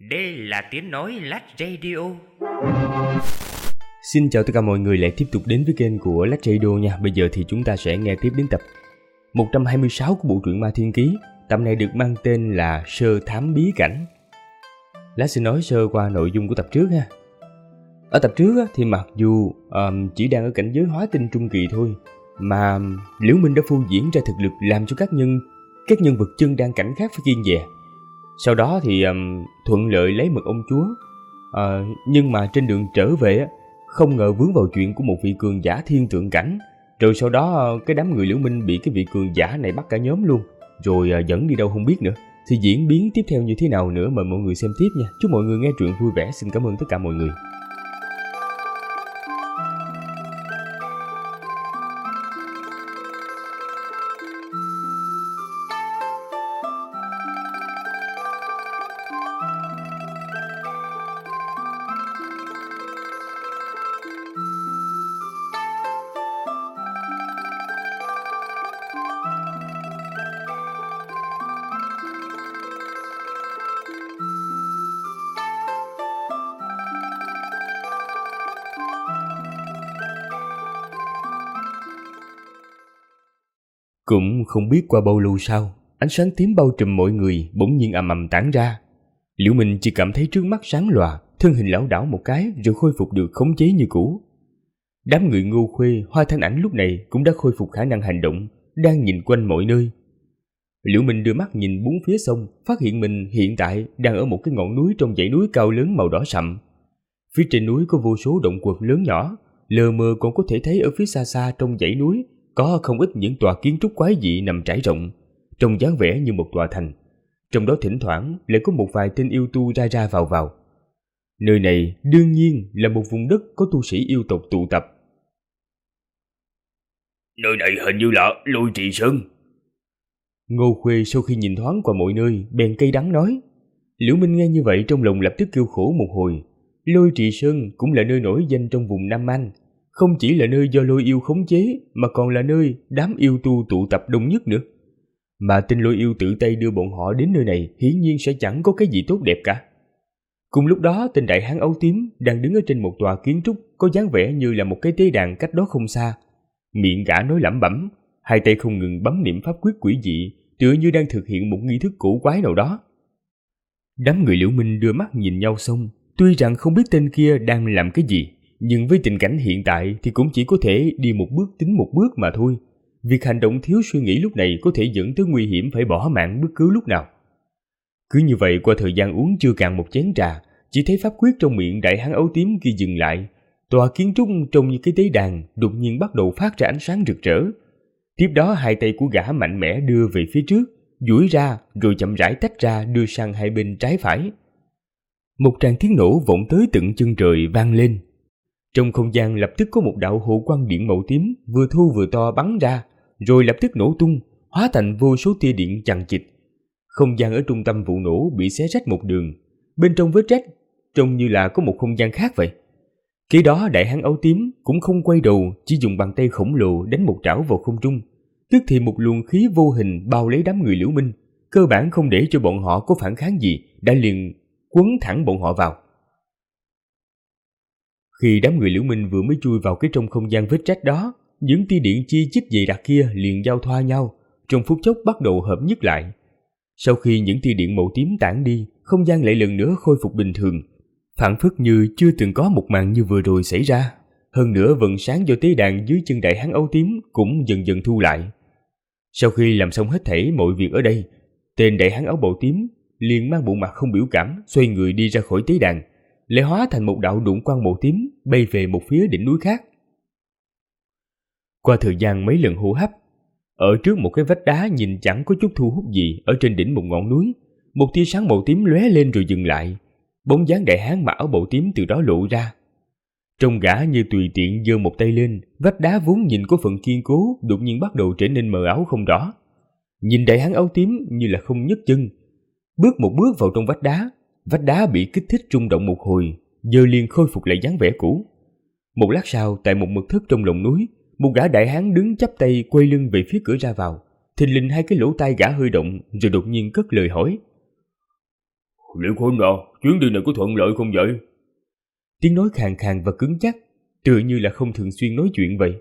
Đây là tiếng nói Lách Radio. Xin chào tất cả mọi người lại tiếp tục đến với kênh của Lách Radio nha. Bây giờ thì chúng ta sẽ nghe tiếp đến tập 126 của bộ truyện Ma Thiên Ký. Tập này được mang tên là Sơ Thám Bí Cảnh. Lách sẽ nói sơ qua nội dung của tập trước ha. Ở tập trước thì mặc dù chỉ đang ở cảnh giới hóa tinh trung kỳ thôi, mà Liễu Minh đã phô diễn ra thực lực làm cho các nhân vật chân đang cảnh khác phải kiêng dè. Sau đó thì thuận lợi lấy mật ông chúa, nhưng mà trên đường trở về không ngờ vướng vào chuyện của một vị cường giả thiên tượng cảnh. Rồi sau đó cái đám người Liễu Minh bị cái vị cường giả này bắt cả nhóm luôn, rồi dẫn đi đâu không biết nữa. Thì diễn biến tiếp theo như thế nào nữa mời mọi người xem tiếp nha. Chúc mọi người nghe truyện vui vẻ. Xin cảm ơn tất cả mọi người. Cũng không biết qua bao lâu sau, ánh sáng tím bao trùm mọi người bỗng nhiên ầm ầm tản ra. Liễu Minh chỉ cảm thấy trước mắt sáng lòa, thân hình lảo đảo một cái rồi khôi phục được khống chế như cũ. Đám người Ngô Khuê, Hoa Thanh Ảnh lúc này cũng đã khôi phục khả năng hành động, đang nhìn quanh mọi nơi. Liễu Minh đưa mắt nhìn bốn phía sông, phát hiện mình hiện tại đang ở một cái ngọn núi trong dãy núi cao lớn màu đỏ sậm. Phía trên núi có vô số động quật lớn nhỏ, lờ mờ còn có thể thấy ở phía xa xa trong dãy núi có không ít những tòa kiến trúc quái dị nằm trải rộng, trông dáng vẻ như một tòa thành. Trong đó thỉnh thoảng lại có một vài tên yêu tu ra ra vào vào. Nơi này đương nhiên là một vùng đất có tu sĩ yêu tộc tụ tập. Nơi này hình như là Lôi Trì Sơn. Ngô Khuê sau khi nhìn thoáng qua mọi nơi bèn cay đắng nói. Liễu Minh nghe như vậy trong lòng lập tức kêu khổ một hồi. Lôi Trì Sơn cũng là nơi nổi danh trong vùng Nam Anh, không chỉ là nơi do lôi yêu khống chế mà còn là nơi đám yêu tu tụ tập đông nhất nữa. Mà tên lôi yêu tự tay đưa bọn họ đến nơi này hiển nhiên sẽ chẳng có cái gì tốt đẹp cả. Cùng lúc đó tên đại hán áo tím đang đứng ở trên một tòa kiến trúc có dáng vẻ như là một cái tế đàn cách đó không xa. Miệng gã nói lẩm bẩm, hai tay không ngừng bấm niệm pháp quyết quỷ dị, tựa như đang thực hiện một nghi thức cổ quái nào đó. Đám người Liễu Minh đưa mắt nhìn nhau xong, tuy rằng không biết tên kia đang làm cái gì, nhưng với tình cảnh hiện tại thì cũng chỉ có thể đi một bước tính một bước mà thôi. Việc hành động thiếu suy nghĩ lúc này có thể dẫn tới nguy hiểm phải bỏ mạng bất cứ lúc nào. Cứ như vậy qua thời gian uống chưa cạn một chén trà, chỉ thấy pháp quyết trong miệng đại hán áo tím kia dừng lại. Tòa kiến trúc trông như cái tế đàn đột nhiên bắt đầu phát ra ánh sáng rực rỡ. Tiếp đó hai tay của gã mạnh mẽ đưa về phía trước, duỗi ra rồi chậm rãi tách ra đưa sang hai bên trái phải. Một tràng tiếng nổ vọng tới tận chân trời vang lên. Trong không gian lập tức có một đạo hộ quang điện màu tím vừa thô vừa to bắn ra, rồi lập tức nổ tung, hóa thành vô số tia điện chằng chịt. Không gian ở trung tâm vụ nổ bị xé rách một đường, bên trong vết rách trông như là có một không gian khác vậy. Khi đó đại hán áo tím cũng không quay đầu, chỉ dùng bàn tay khổng lồ đánh một trảo vào không trung, tức thì một luồng khí vô hình bao lấy đám người Liễu Minh, cơ bản không để cho bọn họ có phản kháng gì, đã liền quấn thẳng bọn họ vào. Khi đám người Liễu Minh vừa mới chui vào cái trong không gian vết rách đó, những tia điện chi chít dày đặc kia liền giao thoa nhau, trong phút chốc bắt đầu hợp nhất lại. Sau khi những tia điện màu tím tản đi, không gian lại lần nữa khôi phục bình thường, phảng phất như chưa từng có một màn như vừa rồi xảy ra. Hơn nữa vầng sáng do tế đàn dưới chân đại hán áo tím cũng dần dần thu lại. Sau khi làm xong hết thảy mọi việc ở đây, tên đại hán áo bào tím liền mang bộ mặt không biểu cảm xoay người đi ra khỏi tế đàn, lại hóa thành một đạo đụng quang màu tím bay về một phía đỉnh núi khác. Qua thời gian mấy lần hô hấp, ở trước một cái vách đá nhìn chẳng có chút thu hút gì ở trên đỉnh một ngọn núi, một tia sáng màu tím lóe lên rồi dừng lại. Bóng dáng đại hán mặc áo bào tím từ đó lộ ra. Trông gã như tùy tiện giơ một tay lên, vách đá vốn nhìn có phần kiên cố đột nhiên bắt đầu trở nên mờ ảo không rõ. Nhìn đại hán áo tím như là không nhấc chân, bước một bước vào trong vách đá bị kích thích rung động một hồi, giờ liền khôi phục lại dáng vẻ cũ. Một lát sau, tại một mật thất trong lòng núi, một gã đại hán đứng chắp tay quay lưng về phía cửa ra vào, thình lình hai cái lỗ tai gã hơi động rồi đột nhiên cất lời hỏi: Liệu Khôn à, chuyến đi này có thuận lợi không vậy? Tiếng nói khàn khàn và cứng chắc, tựa như là không thường xuyên nói chuyện vậy.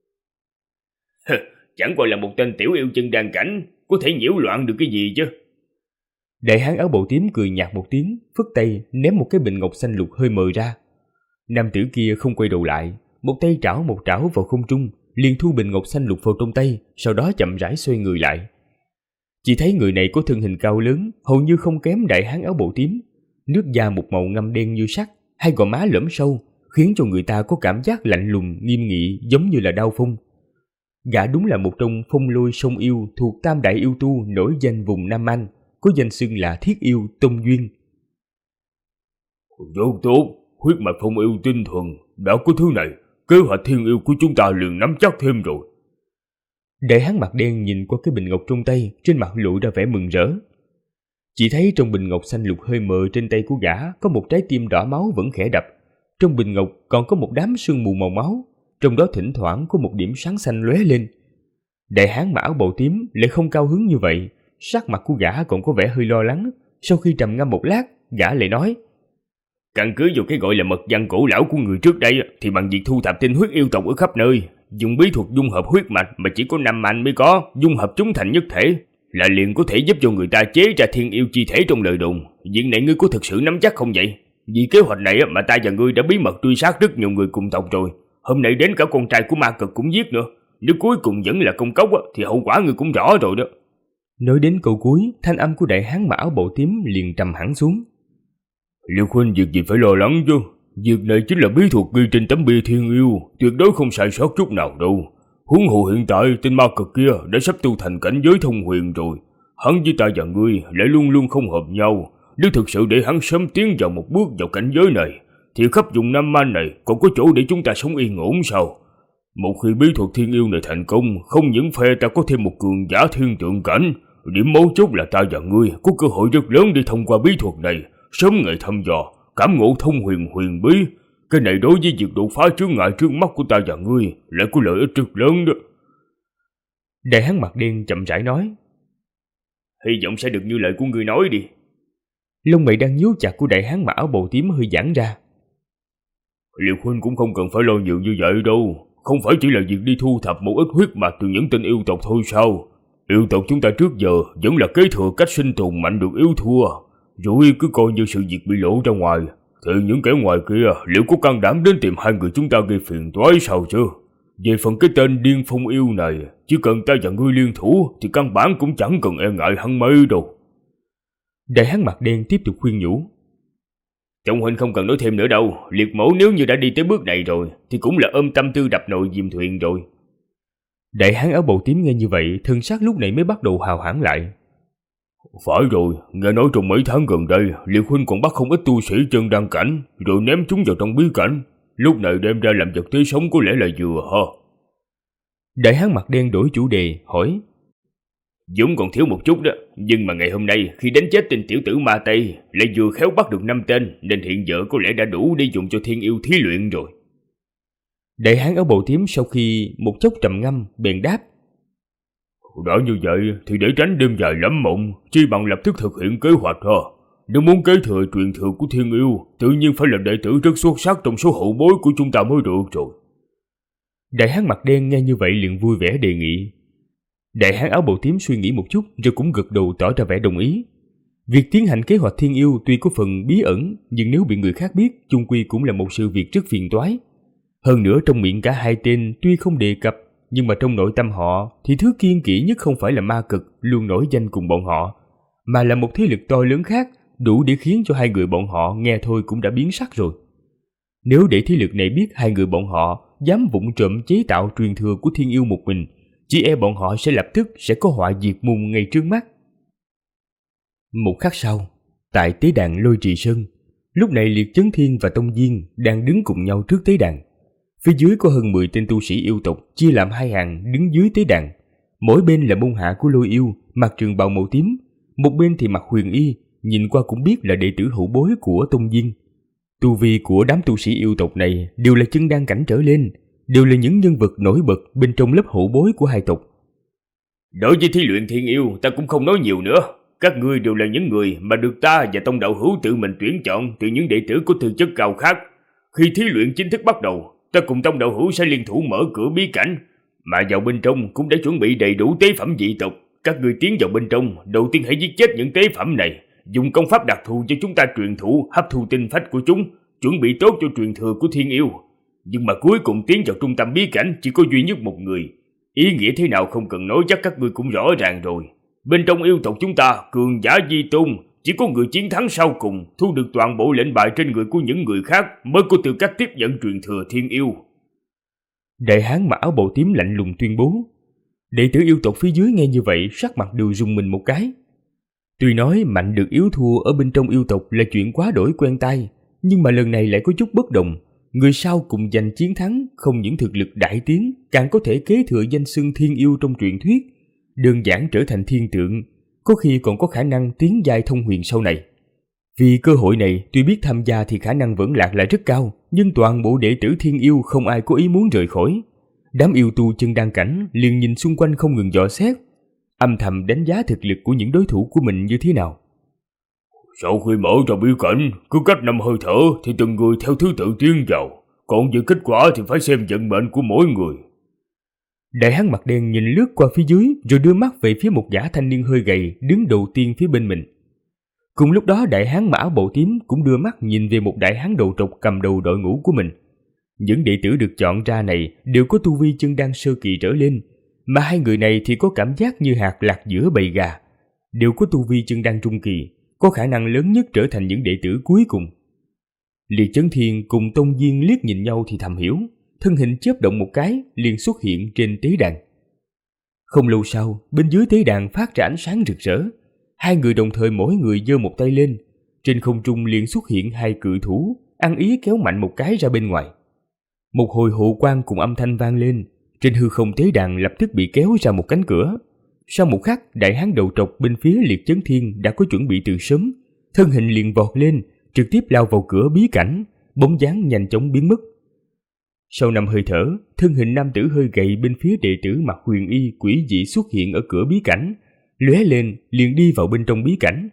Chẳng qua là một tên tiểu yêu chân đan cảnh, có thể nhiễu loạn được cái gì chứ? Đại hán áo bào tím cười nhạt một tiếng, phất tay ném một cái bình ngọc xanh lục hơi mờ ra. Nam tử kia không quay đầu lại, một tay trảo một trảo vào không trung, liền thu bình ngọc xanh lục vào trong tay, sau đó chậm rãi xoay người lại. Chỉ thấy người này có thân hình cao lớn, hầu như không kém đại hán áo bào tím, nước da một màu ngăm đen như sắt, hai gò má lõm sâu, khiến cho người ta có cảm giác lạnh lùng, nghiêm nghị, giống như là đao phong. Gã đúng là một trong phong lôi sông yêu thuộc tam đại yêu tu nổi danh vùng Nam Anh, có danh xưng là Thiết Yêu Tông Duyên. Rất tốt, huyết mạch phong yêu tinh thuần, đã có thứ này, kế hoạch thiên yêu của chúng ta liền nắm chắc thêm rồi. Đại hán mặt đen nhìn qua cái bình ngọc trong tay, trên mặt lộ ra vẻ mừng rỡ. Chỉ thấy trong bình ngọc xanh lục hơi mờ trên tay của gã có một trái tim đỏ máu vẫn khẽ đập. Trong bình ngọc còn có một đám sương mù màu máu, trong đó thỉnh thoảng có một điểm sáng xanh lóe lên. Đại hán mặc áo bào tím lại không cao hứng như vậy, sắc mặt của gã còn có vẻ hơi lo lắng. Sau khi trầm ngâm một lát, gã lại nói: Căn cứ vào cái gọi là mật văn cổ lão của người trước đây, thì bằng việc thu thập tinh huyết yêu tộc ở khắp nơi, dùng bí thuật dung hợp huyết mạch mà chỉ có Nam Anh mới có, dung hợp chúng thành nhất thể, là liền có thể giúp cho người ta chế ra thiên yêu chi thể trong lời đồn. Việc này ngươi có thực sự nắm chắc không vậy? Vì kế hoạch này mà ta và ngươi đã bí mật truy sát rất nhiều người cùng tộc rồi. Hôm nay đến cả con trai của ma cực cũng giết nữa. Nếu cuối cùng vẫn là công cốc thì hậu quả ngươi cũng rõ rồi đó. Nói đến câu cuối, thanh âm của đại hán mặc áo bào tím liền trầm hẳn xuống. Liêu Khuynh, việc gì phải lo lắng chứ? Việc này chính là bí thuật ghi trên tấm bia thiên yêu, tuyệt đối không sai sót chút nào đâu. Huống hồ hiện tại tên ma cực kia đã sắp tu thành cảnh giới thông huyền rồi. Hắn với ta và ngươi lại luôn luôn không hợp nhau. Nếu thực sự để hắn sớm tiến vào một bước vào cảnh giới này, thì khắp vùng Nam An này còn có chỗ để chúng ta sống yên ổn sao? Một khi bí thuật thiên yêu này thành công, không những phe ta có thêm một cường giả thiên tượng cảnh, điểm mấu chốt là ta và ngươi có cơ hội rất lớn để thông qua bí thuật này, sớm ngày thăm dò, cảm ngộ thông huyền huyền bí. Cái này đối với việc đột phá chướng ngại trước mắt của ta và ngươi lại có lợi ích rất lớn đó. Đại hán mặt đen chậm rãi nói: Hy vọng sẽ được như lời của ngươi nói đi. Lông mày đang nhíu chặt của đại hán mặc áo bào tím hơi giãn ra. Liêu Khuynh cũng không cần phải lo nhiều như vậy đâu. Không phải chỉ là việc đi thu thập một ít huyết mạch từ những tên yêu tộc thôi sao? Yêu tộc chúng ta trước giờ vẫn là kế thừa cách sinh tồn mạnh được yếu thua. Rồi cứ coi như sự việc bị lộ ra ngoài, thì những kẻ ngoài kia liệu có can đảm đến tìm hai người chúng ta gây phiền toái sao chứ? Về phần cái tên điên phong yêu này, chỉ cần ta và ngươi liên thủ thì căn bản cũng chẳng cần e ngại hắn mấy đâu. Đại hán mặt đen tiếp tục khuyên nhủ: Trọng huynh không cần nói thêm nữa đâu. Liệt mẫu nếu như đã đi tới bước này rồi thì cũng là ôm tâm tư đập nồi dìm thuyền rồi. Đại hán áo bào tím nghe như vậy, thân xác lúc này mới bắt đầu hào hãn lại. Phải rồi, nghe nói trong mấy tháng gần đây, Liệt huynh còn bắt không ít tu sĩ chân đăng cảnh, rồi ném chúng vào trong bí cảnh. Lúc này đem ra làm vật tế sống có lẽ là vừa ha. Đại hán mặt đen đổi chủ đề, hỏi: Dũng còn thiếu một chút đó, nhưng mà ngày hôm nay khi đánh chết tên tiểu tử ma Tây, lại vừa khéo bắt được 5 tên, nên hiện giờ có lẽ đã đủ để dùng cho thiên yêu thí luyện rồi. Đại hán áo bào tím sau khi một chốc trầm ngâm, bèn đáp: Đã như vậy thì để tránh đêm dài lắm mộng, chi bằng lập tức thực hiện kế hoạch ha. Nếu muốn kế thừa truyền thừa của thiên yêu, tự nhiên phải là đệ tử rất xuất sắc trong số hậu bối của chúng ta mới được rồi. Đại hán mặt đen nghe như vậy liền vui vẻ đề nghị. Đại hán áo bào tím suy nghĩ một chút rồi cũng gật đầu tỏ ra vẻ đồng ý. Việc tiến hành kế hoạch thiên yêu tuy có phần bí ẩn, nhưng nếu bị người khác biết, chung quy cũng là một sự việc rất phiền toái. Hơn nữa trong miệng cả hai tên tuy không đề cập, nhưng mà trong nội tâm họ thì thứ kiêng kỵ nhất không phải là ma cực luôn nổi danh cùng bọn họ, mà là một thế lực to lớn khác, đủ để khiến cho hai người bọn họ nghe thôi cũng đã biến sắc rồi. Nếu để thế lực này biết hai người bọn họ dám vụng trộm chế tạo truyền thừa của thiên yêu một mình, chỉ e bọn họ sẽ lập tức sẽ có họa diệt môn ngay trước mắt. Một khắc sau, tại tế đàn Lôi Trì Sơn, lúc này Liệt Chấn Thiên và Tông Diên đang đứng cùng nhau trước tế đàn. Phía dưới có hơn 10 tên tu sĩ yêu tộc chia làm hai hàng đứng dưới tế đàn. Mỗi bên là môn hạ của Lôi Yêu, mặc trường bào màu tím, một bên thì mặc huyền y, nhìn qua cũng biết là đệ tử hậu bối của Tông Diên. Tu vi của đám tu sĩ yêu tộc này đều là chân đan cảnh trở lên, đều là những nhân vật nổi bật bên trong lớp hậu bối của hai tộc. Đối với thí luyện thiên yêu ta cũng không nói nhiều nữa. Các ngươi đều là những người mà được ta và Tông đạo hữu tự mình tuyển chọn từ những đệ tử có tư chất cao khác. Khi thí luyện chính thức bắt đầu, ta cùng Tông đạo hữu sẽ liên thủ mở cửa bí cảnh, mà vào bên trong cũng đã chuẩn bị đầy đủ tế phẩm dị tộc. Các ngươi tiến vào bên trong, đầu tiên hãy giết chết những tế phẩm này, dùng công pháp đặc thù cho chúng ta truyền thụ, hấp thu tinh phách của chúng, chuẩn bị tốt cho truyền thừa của thiên yêu. Nhưng mà cuối cùng tiến vào trung tâm bí cảnh chỉ có duy nhất một người. Ý nghĩa thế nào không cần nói, chắc các ngươi cũng rõ ràng rồi. Bên trong yêu tộc chúng ta, cường giả vi tôn, chỉ có người chiến thắng sau cùng, thu được toàn bộ lệnh bài trên người của những người khác mới có tư cách tiếp nhận truyền thừa thiên yêu. Đại hán mặc áo bào tím lạnh lùng tuyên bố. Đệ tử yêu tộc phía dưới nghe như vậy, sắc mặt đều rùng mình một cái. Tuy nói mạnh được yếu thua ở bên trong yêu tộc là chuyện quá đổi quen tai, nhưng mà lần này lại có chút bất đồng. Người sau cùng giành chiến thắng, không những thực lực đại tiến, càng có thể kế thừa danh xưng thiên yêu trong truyện thuyết, đơn giản trở thành thiên tượng, có khi còn có khả năng tiến giai thông huyền sau này. Vì cơ hội này, tuy biết tham gia thì khả năng vẫn lạc lại rất cao, nhưng toàn bộ đệ tử thiên yêu không ai có ý muốn rời khỏi. Đám yêu tu chân đan cảnh liền nhìn xung quanh không ngừng dò xét, âm thầm đánh giá thực lực của những đối thủ của mình như thế nào. Sau khi mở ra bí cảnh, cứ cách 5 hơi thở thì từng người theo thứ tự tiến vào, còn về kết quả thì phải xem vận mệnh của mỗi người. Đại hán mặt đen nhìn lướt qua phía dưới rồi đưa mắt về phía một gã thanh niên hơi gầy đứng đầu tiên phía bên mình. Cùng lúc đó đại hán mặc áo bào tím cũng đưa mắt nhìn về một đại hán đầu trọc cầm đầu đội ngũ của mình. Những đệ tử được chọn ra này đều có tu vi chân đan sơ kỳ trở lên, mà hai người này thì có cảm giác như hạt lạc giữa bầy gà, đều có tu vi chân đan trung kỳ, có khả năng lớn nhất trở thành những đệ tử cuối cùng. Liệt Chấn Thiên cùng Tông Diên liếc nhìn nhau thì thầm hiểu, thân hình chớp động một cái liền xuất hiện trên tế đàn. Không lâu sau, bên dưới tế đàn phát ra ánh sáng rực rỡ, hai người đồng thời mỗi người giơ một tay lên, trên không trung liền xuất hiện hai cự thủ, ăn ý kéo mạnh một cái ra bên ngoài. Một hồi hộ quang cùng âm thanh vang lên, trên hư không tế đàn lập tức bị kéo ra một cánh cửa. Sau một khắc, đại hán đầu trọc bên phía Liệt Chấn Thiên đã có chuẩn bị từ sớm, thân hình liền vọt lên, trực tiếp lao vào cửa bí cảnh, bóng dáng nhanh chóng biến mất. Sau 5 hơi thở, thân hình nam tử hơi gầy bên phía đệ tử mặc huyền y quỷ dị xuất hiện ở cửa bí cảnh, lóe lên liền đi vào bên trong bí cảnh.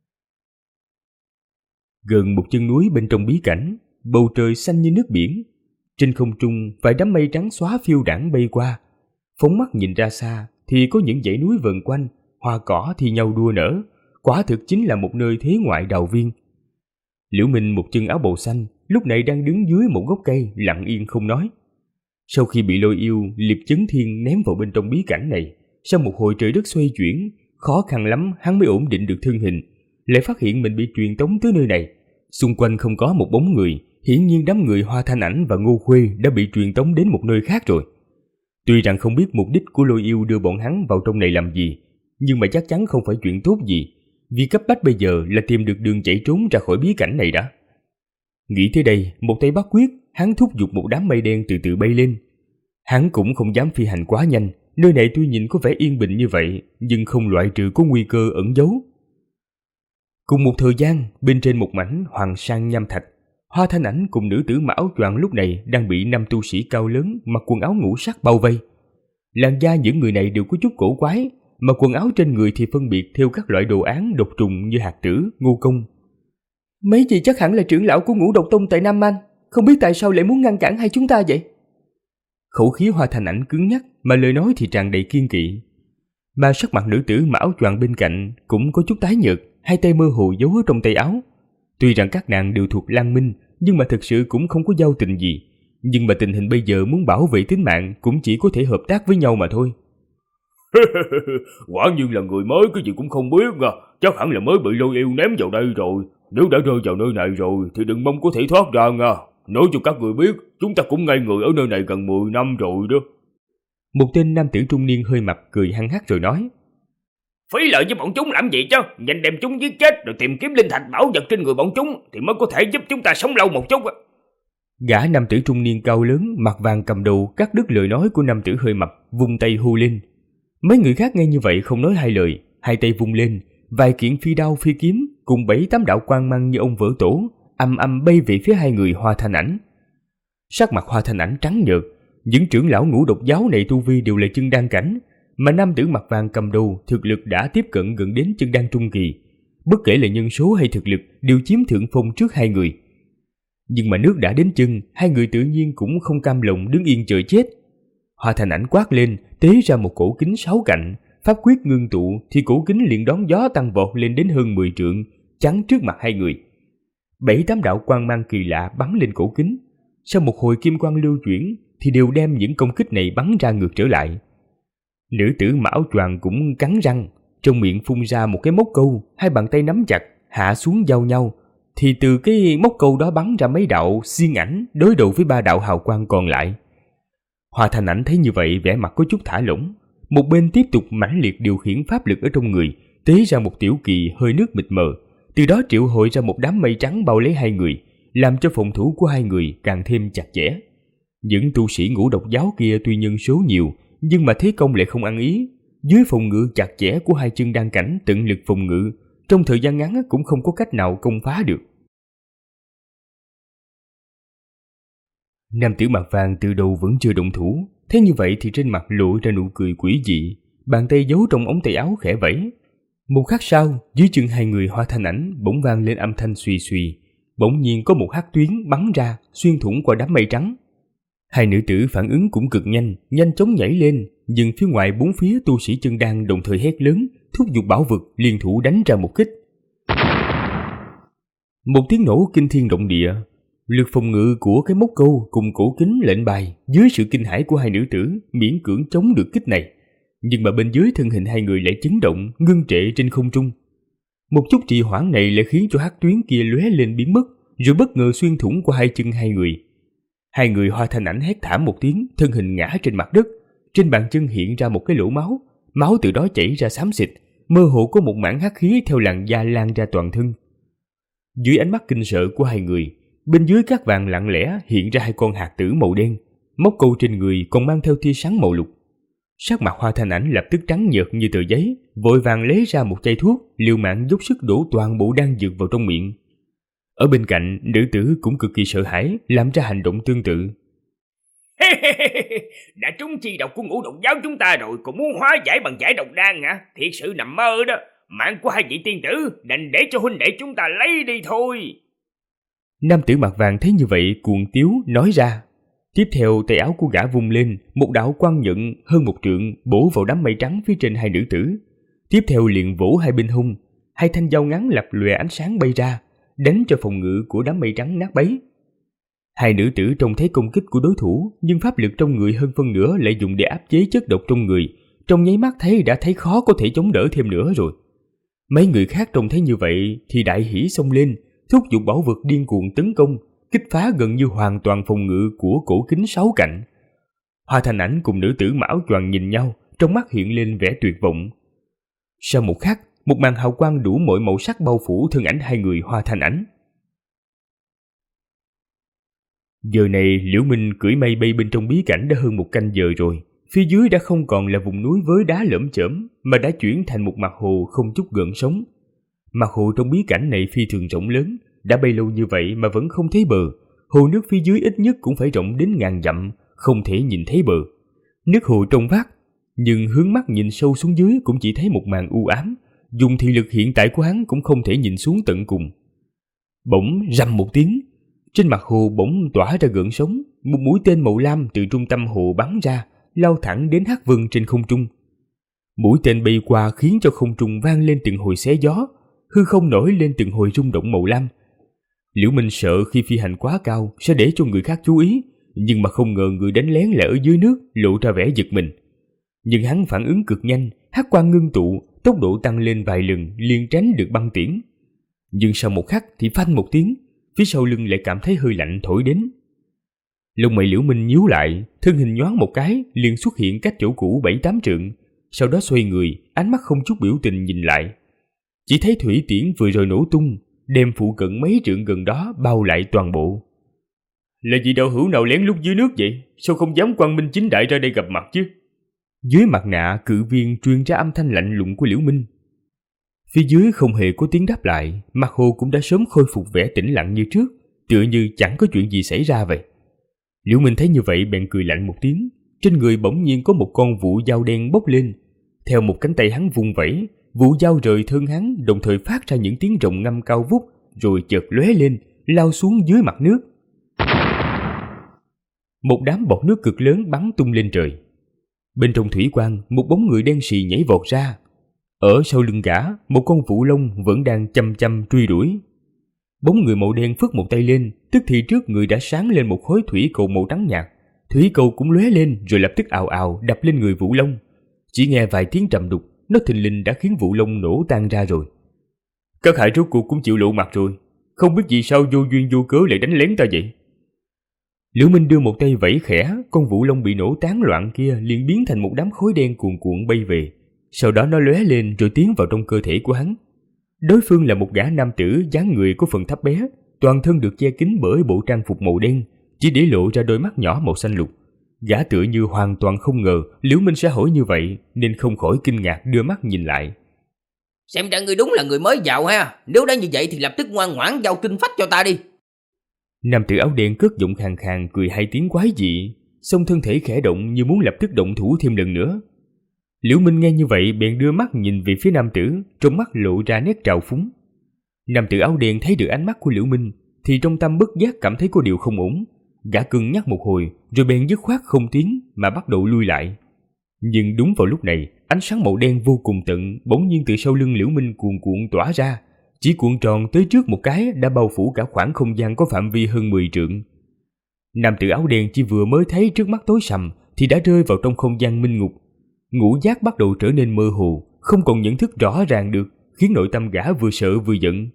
Gần một chân núi bên trong bí cảnh, bầu trời xanh như nước biển, trên không trung vài đám mây trắng xóa phiêu đãng bay qua. Phóng mắt nhìn ra xa thì có những dãy núi vần quanh, hoa cỏ thi nhau đua nở, quả thực chính là một nơi thế ngoại đào viên. Liễu Minh một chân áo bào xanh lúc này đang đứng dưới một gốc cây lặng yên không nói. Sau khi bị Lôi Yêu, Liệt Chấn Thiên ném vào bên trong bí cảnh này, sau một hồi trời đất xoay chuyển, khó khăn lắm hắn mới ổn định được thân hình, lại phát hiện mình bị truyền tống tới nơi này. Xung quanh không có một bóng người, hiển nhiên đám người Hoa Thanh Ảnh và Ngô Khuê đã bị truyền tống đến một nơi khác rồi. Tuy rằng không biết mục đích của Lôi Yêu đưa bọn hắn vào trong này làm gì, nhưng mà chắc chắn không phải chuyện tốt gì, vì cấp bách bây giờ là tìm được đường chạy trốn ra khỏi bí cảnh này đã. Nghĩ tới đây, một tay bắt quyết, hắn thúc giục một đám mây đen từ từ bay lên. Hắn cũng không dám phi hành quá nhanh, nơi này tuy nhìn có vẻ yên bình như vậy, nhưng không loại trừ có nguy cơ ẩn giấu. Cùng một thời gian, bên trên một mảnh hoàng sang nham thạch, Hoa Thanh Ảnh cùng nữ tử mặc áo choàng lúc này đang bị 5 tu sĩ cao lớn mặc quần áo ngũ sắc bao vây. Làn da những người này đều có chút cổ quái, mà quần áo trên người thì phân biệt theo các loại đồ án độc trùng như hạt tử, ngô công. Mấy chị chắc hẳn là trưởng lão của Ngũ Độc Tông tại Nam Man, không biết tại sao lại muốn ngăn cản hai chúng ta vậy? Khẩu khí Hoa Thanh Ảnh cứng nhắc, mà lời nói thì tràn đầy kiên kỵ. Mà sắc mặt nữ tử mặc áo choàng bên cạnh cũng có chút tái nhợt, hai tay mơ hồ giấu ở trong tay áo. Tuy rằng các nàng đều thuộc Lan Minh, nhưng mà thực sự cũng không có giao tình gì. Nhưng mà tình hình bây giờ muốn bảo vệ tính mạng cũng chỉ có thể hợp tác với nhau mà thôi. Quả nhiên là người mới cái gì cũng không biết nha, chắc hẳn là mới bị Lôi Yêu ném vào đây rồi. Nếu đã rơi vào nơi này rồi thì đừng mong có thể thoát ra nha. Nói cho các người biết, chúng ta cũng ngây người ở nơi này gần 10 năm rồi đó. Một tên nam tử trung niên hơi mập cười hăng hắc rồi nói. Phí lợi với bọn chúng làm gì chứ, nhanh đem chúng giết chết rồi tìm kiếm linh thạch bảo vật trên người bọn chúng thì mới có thể giúp chúng ta sống lâu một chút. Gã nam tử trung niên cao lớn mặt vàng cầm đầu cắt đứt lời nói của nam tử hơi mập, vung tay hô lên. Mấy người khác nghe như vậy không nói hai lời, hai tay vung lên, vài kiện phi đao phi kiếm cùng 7-8 đạo quang mang như ông vỡ tổ ầm ầm bay về phía hai người Hoa Thanh Ảnh. Sắc mặt Hoa Thanh Ảnh trắng nhợt, những trưởng lão Ngũ Độc giáo này tu vi đều là chân đan cảnh, mà nam tử mặt vàng cầm đầu thực lực đã tiếp cận gần đến chân đan trung kỳ. Bất kể là nhân số hay thực lực đều chiếm thượng phong trước hai người. Nhưng mà nước đã đến chân, hai người tự nhiên cũng không cam lòng đứng yên chờ chết. Hoa Thành Ảnh quát lên, tế ra một cổ kính 6 cạnh, pháp quyết ngưng tụ thì cổ kính liền đón gió tăng vọt lên đến hơn 10 trượng, chắn trước mặt hai người. 7-8 đạo quang mang kỳ lạ bắn lên cổ kính. Sau một hồi kim quang lưu chuyển thì đều đem những công kích này bắn ra ngược trở lại. Nữ tử mà áo choàng cũng cắn răng, trong miệng phun ra một cái móc câu, hai bàn tay nắm chặt, hạ xuống giao nhau, thì từ cái móc câu đó bắn ra mấy đạo xiên ảnh đối đầu với 3 đạo hào quang còn lại. Hoa Thành Ảnh thấy như vậy vẻ mặt có chút thả lỏng, một bên tiếp tục mãnh liệt điều khiển pháp lực ở trong người, tế ra một tiểu kỳ hơi nước mịt mờ, từ đó triệu hồi ra một đám mây trắng bao lấy hai người, làm cho phòng thủ của hai người càng thêm chặt chẽ. Những tu sĩ Ngũ Độc giáo kia tuy nhân số nhiều, nhưng mà thế công lại không ăn ý. Dưới phòng ngự chặt chẽ của hai chân đan cảnh tận lực phòng ngự, trong thời gian ngắn cũng không có cách nào công phá được. Nam tử mặt vàng từ đầu vẫn chưa động thủ, thế như vậy thì trên mặt lộ ra nụ cười quỷ dị, bàn tay giấu trong ống tay áo khẽ vẫy. Một khắc sau, dưới chân hai người Hoa Thanh Ảnh bỗng vang lên âm thanh suy suy, bỗng nhiên có một hắc tuyến bắn ra, xuyên thủng qua đám mây trắng. Hai nữ tử phản ứng cũng cực nhanh, nhanh chóng nhảy lên, nhưng phía ngoài bốn phía tu sĩ chân đan đồng thời hét lớn, thúc giục bảo vực liên thủ đánh ra một kích. Một tiếng nổ kinh thiên động địa, lực phòng ngự của cái móc câu cùng cổ kính lệnh bài dưới sự kinh hãi của hai nữ tử miễn cưỡng chống được kích này, nhưng mà bên dưới thân hình hai người lại chấn động, ngưng trệ trên không trung. Một chút trì hoãn này lại khiến cho hắc tuyến kia lóe lên biến mất, rồi bất ngờ xuyên thủng qua hai chân hai người. Hai người Hoa Thanh Ảnh hét thảm một tiếng, thân hình ngã trên mặt đất, trên bàn chân hiện ra một cái lỗ máu, máu từ đó chảy ra xám xịt, mơ hồ có một mảng hắc khí theo làn da lan ra toàn thân. Dưới ánh mắt kinh sợ của hai người, bên dưới cát vàng lặng lẽ hiện ra hai con hạt tử màu đen, móc câu trên người còn mang theo tia sáng màu lục. Sắc mặt Hoa Thanh Ảnh lập tức trắng nhợt như tờ giấy, vội vàng lấy ra một chai thuốc, liều mạng dốc sức đổ toàn bộ đan dược vào trong miệng. Ở bên cạnh, nữ tử cũng cực kỳ sợ hãi, làm ra hành động tương tự. Đã trúng chi độc của Ngũ Độc giáo chúng ta rồi, còn muốn hóa giải bằng giải độc đan hả? Thiệt sự nằm mơ đó. Mạng của hai vị tiên tử đành để cho huynh đệ chúng ta lấy đi thôi. Nam tử mặt vàng thấy như vậy cuồng tiếu nói ra. Tiếp theo tay áo của gã vung lên, một đạo quang nhận hơn 1 trượng bổ vào đám mây trắng phía trên hai nữ tử. Tiếp theo liền vỗ hai bên hông, hai thanh dao ngắn lập lòe ánh sáng bay ra, đánh cho phòng ngự của đám mây trắng nát bấy. Hai nữ tử trông thấy công kích của đối thủ, nhưng pháp lực trong người hơn phân nửa lại dùng để áp chế chất độc trong người, trong nháy mắt đã thấy khó có thể chống đỡ thêm nữa rồi. Mấy người khác trông thấy như vậy thì đại hỉ xông lên, thúc giục bảo vực điên cuồng tấn công, kích phá gần như hoàn toàn phòng ngự của cổ kính 6 cạnh. Hoa Thanh Ảnh cùng nữ tử áo choàng nhìn nhau, trong mắt hiện lên vẻ tuyệt vọng. Sau một khắc, một màn hào quang đủ mọi màu sắc bao phủ thân ảnh hai người Hoa Thanh Ảnh. Giờ này Liễu Minh cưỡi mây bay bên trong bí cảnh đã hơn 1 canh giờ rồi. Phía dưới đã không còn là vùng núi với đá lởm chởm, mà đã chuyển thành một mặt hồ không chút gợn sóng. Mặt hồ trong bí cảnh này phi thường rộng lớn, đã bay lâu như vậy mà vẫn không thấy bờ. Hồ nước phía dưới ít nhất cũng phải rộng đến 1000 dặm, không thể nhìn thấy bờ. Nước hồ trong vắt, nhưng hướng mắt nhìn sâu xuống dưới cũng chỉ thấy một màn u ám. Dùng thị lực hiện tại của hắn cũng không thể nhìn xuống tận cùng. Bỗng rầm một tiếng, trên mặt hồ bỗng tỏa ra gợn sóng, một mũi tên màu lam từ trung tâm hồ bắn ra, lao thẳng đến Hắc Vân trên không trung. Mũi tên bay qua khiến cho không trung vang lên từng hồi xé gió, hư không nổi lên từng hồi rung động màu lam. Liễu Minh sợ khi phi hành quá cao sẽ để cho người khác chú ý, nhưng mà không ngờ người đánh lén lại ở dưới nước, lộ ra vẻ giật mình. Nhưng hắn phản ứng cực nhanh, hắc quang ngưng tụ, tốc độ tăng lên vài lần liền tránh được băng tiễn. Nhưng sau một khắc thì phanh một tiếng, phía sau lưng lại cảm thấy hơi lạnh thổi đến. Lông mày Liễu Minh nhíu lại, thân hình nhoáng một cái liền xuất hiện cách chỗ cũ 7-8 trượng, sau đó xoay người, ánh mắt không chút biểu tình nhìn lại. Chỉ thấy thủy tiễn vừa rồi nổ tung, đem phụ cận mấy trượng gần đó bao lại toàn bộ. Là vị đạo hữu nào lén lút dưới nước vậy? Sao không dám quang minh chính đại ra đây gặp mặt chứ? Dưới mặt nạ cự viên truyền ra âm thanh lạnh lùng của Liễu Minh. Phía dưới không hề có tiếng đáp lại, mặt hồ cũng đã sớm khôi phục vẻ tĩnh lặng như trước, tựa như chẳng có chuyện gì xảy ra vậy. Liễu Minh thấy như vậy bèn cười lạnh một tiếng, trên người bỗng nhiên có một con vụ dao đen bốc lên, Theo một cánh tay hắn vung vẩy, vũ dao rời thân hắn, đồng thời phát ra những tiếng rồng ngâm cao vút, rồi chợt lóe lên, lao xuống dưới mặt nước. Một đám bọt nước cực lớn bắn tung lên trời. Bên trong thủy quang, một bóng người đen sì nhảy vọt ra. Ở sau lưng gã, một con vũ long vẫn đang chăm chăm truy đuổi. Bóng người màu đen phất một tay lên, tức thì trước người đã sáng lên một khối thủy cầu màu trắng nhạt. Thủy cầu cũng lóe lên rồi lập tức ào ào đập lên người vũ long. Chỉ nghe vài tiếng trầm đục, nó thình lình đã khiến vũ long nổ tan ra rồi. Các hạ rốt cuộc cũng chịu lộ mặt rồi, không biết vì sao vô duyên vô cớ lại đánh lén ta vậy. Liễu Minh đưa một tay vẫy khẽ, con vũ long bị nổ tán loạn kia liền biến thành một đám khói đen cuồn cuộn bay về. Sau đó nó lóe lên rồi tiến vào trong cơ thể của hắn. Đối phương là một gã nam tử dáng người có phần thấp bé, toàn thân được che kín bởi bộ trang phục màu đen, chỉ để lộ ra đôi mắt nhỏ màu xanh lục. Gã tựa như hoàn toàn không ngờ Liễu Minh sẽ hỏi như vậy, nên không khỏi kinh ngạc đưa mắt nhìn lại. Xem ra ngươi đúng là người mới vào ha, nếu đã như vậy thì lập tức ngoan ngoãn giao kinh phách cho ta đi. Nam tử áo đen cất giọng khàn khàn cười hai tiếng quái dị, song thân thể khẽ động như muốn lập tức động thủ thêm lần nữa. Liễu Minh nghe như vậy bèn đưa mắt nhìn về phía nam tử, trong mắt lộ ra nét trào phúng. Nam tử áo đen thấy được ánh mắt của Liễu Minh thì trong tâm bất giác cảm thấy có điều không ổn. Gã cân nhắc một hồi rồi bèn dứt khoát không tiến mà bắt đầu lui lại. Nhưng đúng vào lúc này, ánh sáng màu đen vô cùng tận bỗng nhiên từ sau lưng Liễu Minh cuồn cuộn tỏa ra, chỉ cuộn tròn tới trước một cái đã bao phủ cả khoảng không gian có phạm vi hơn 10 trượng. Nam tử áo đen chỉ vừa mới thấy trước mắt tối sầm thì đã rơi vào trong không gian minh ngục. Ngũ giác bắt đầu trở nên mơ hồ, không còn nhận thức rõ ràng được, khiến nội tâm gã vừa sợ vừa giận.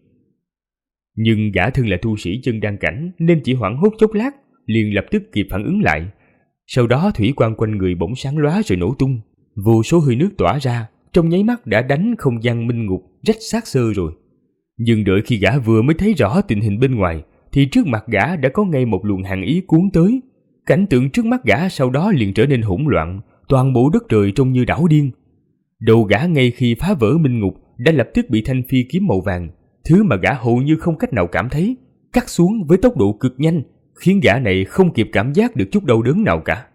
Nhưng gã thân là tu sĩ chân đan cảnh nên chỉ hoảng hốt chốc lát, liền lập tức kịp phản ứng lại. Sau đó thủy quang quanh người bỗng sáng lóa rồi nổ tung, vô số hơi nước tỏa ra, trong nháy mắt đã đánh không gian minh ngục rách xác xơ rồi. Nhưng đợi khi gã vừa mới thấy rõ tình hình bên ngoài thì trước mặt gã đã có ngay một luồng hàn ý cuốn tới. Cảnh tượng trước mắt gã sau đó liền trở nên hỗn loạn, toàn bộ đất trời trông như đảo điên. Đầu gã ngay khi phá vỡ minh ngục đã lập tức bị thanh phi kiếm màu vàng, thứ mà gã hầu như không cách nào cảm thấy, cắt xuống với tốc độ cực nhanh, khiến gã này không kịp cảm giác được chút đau đớn nào cả.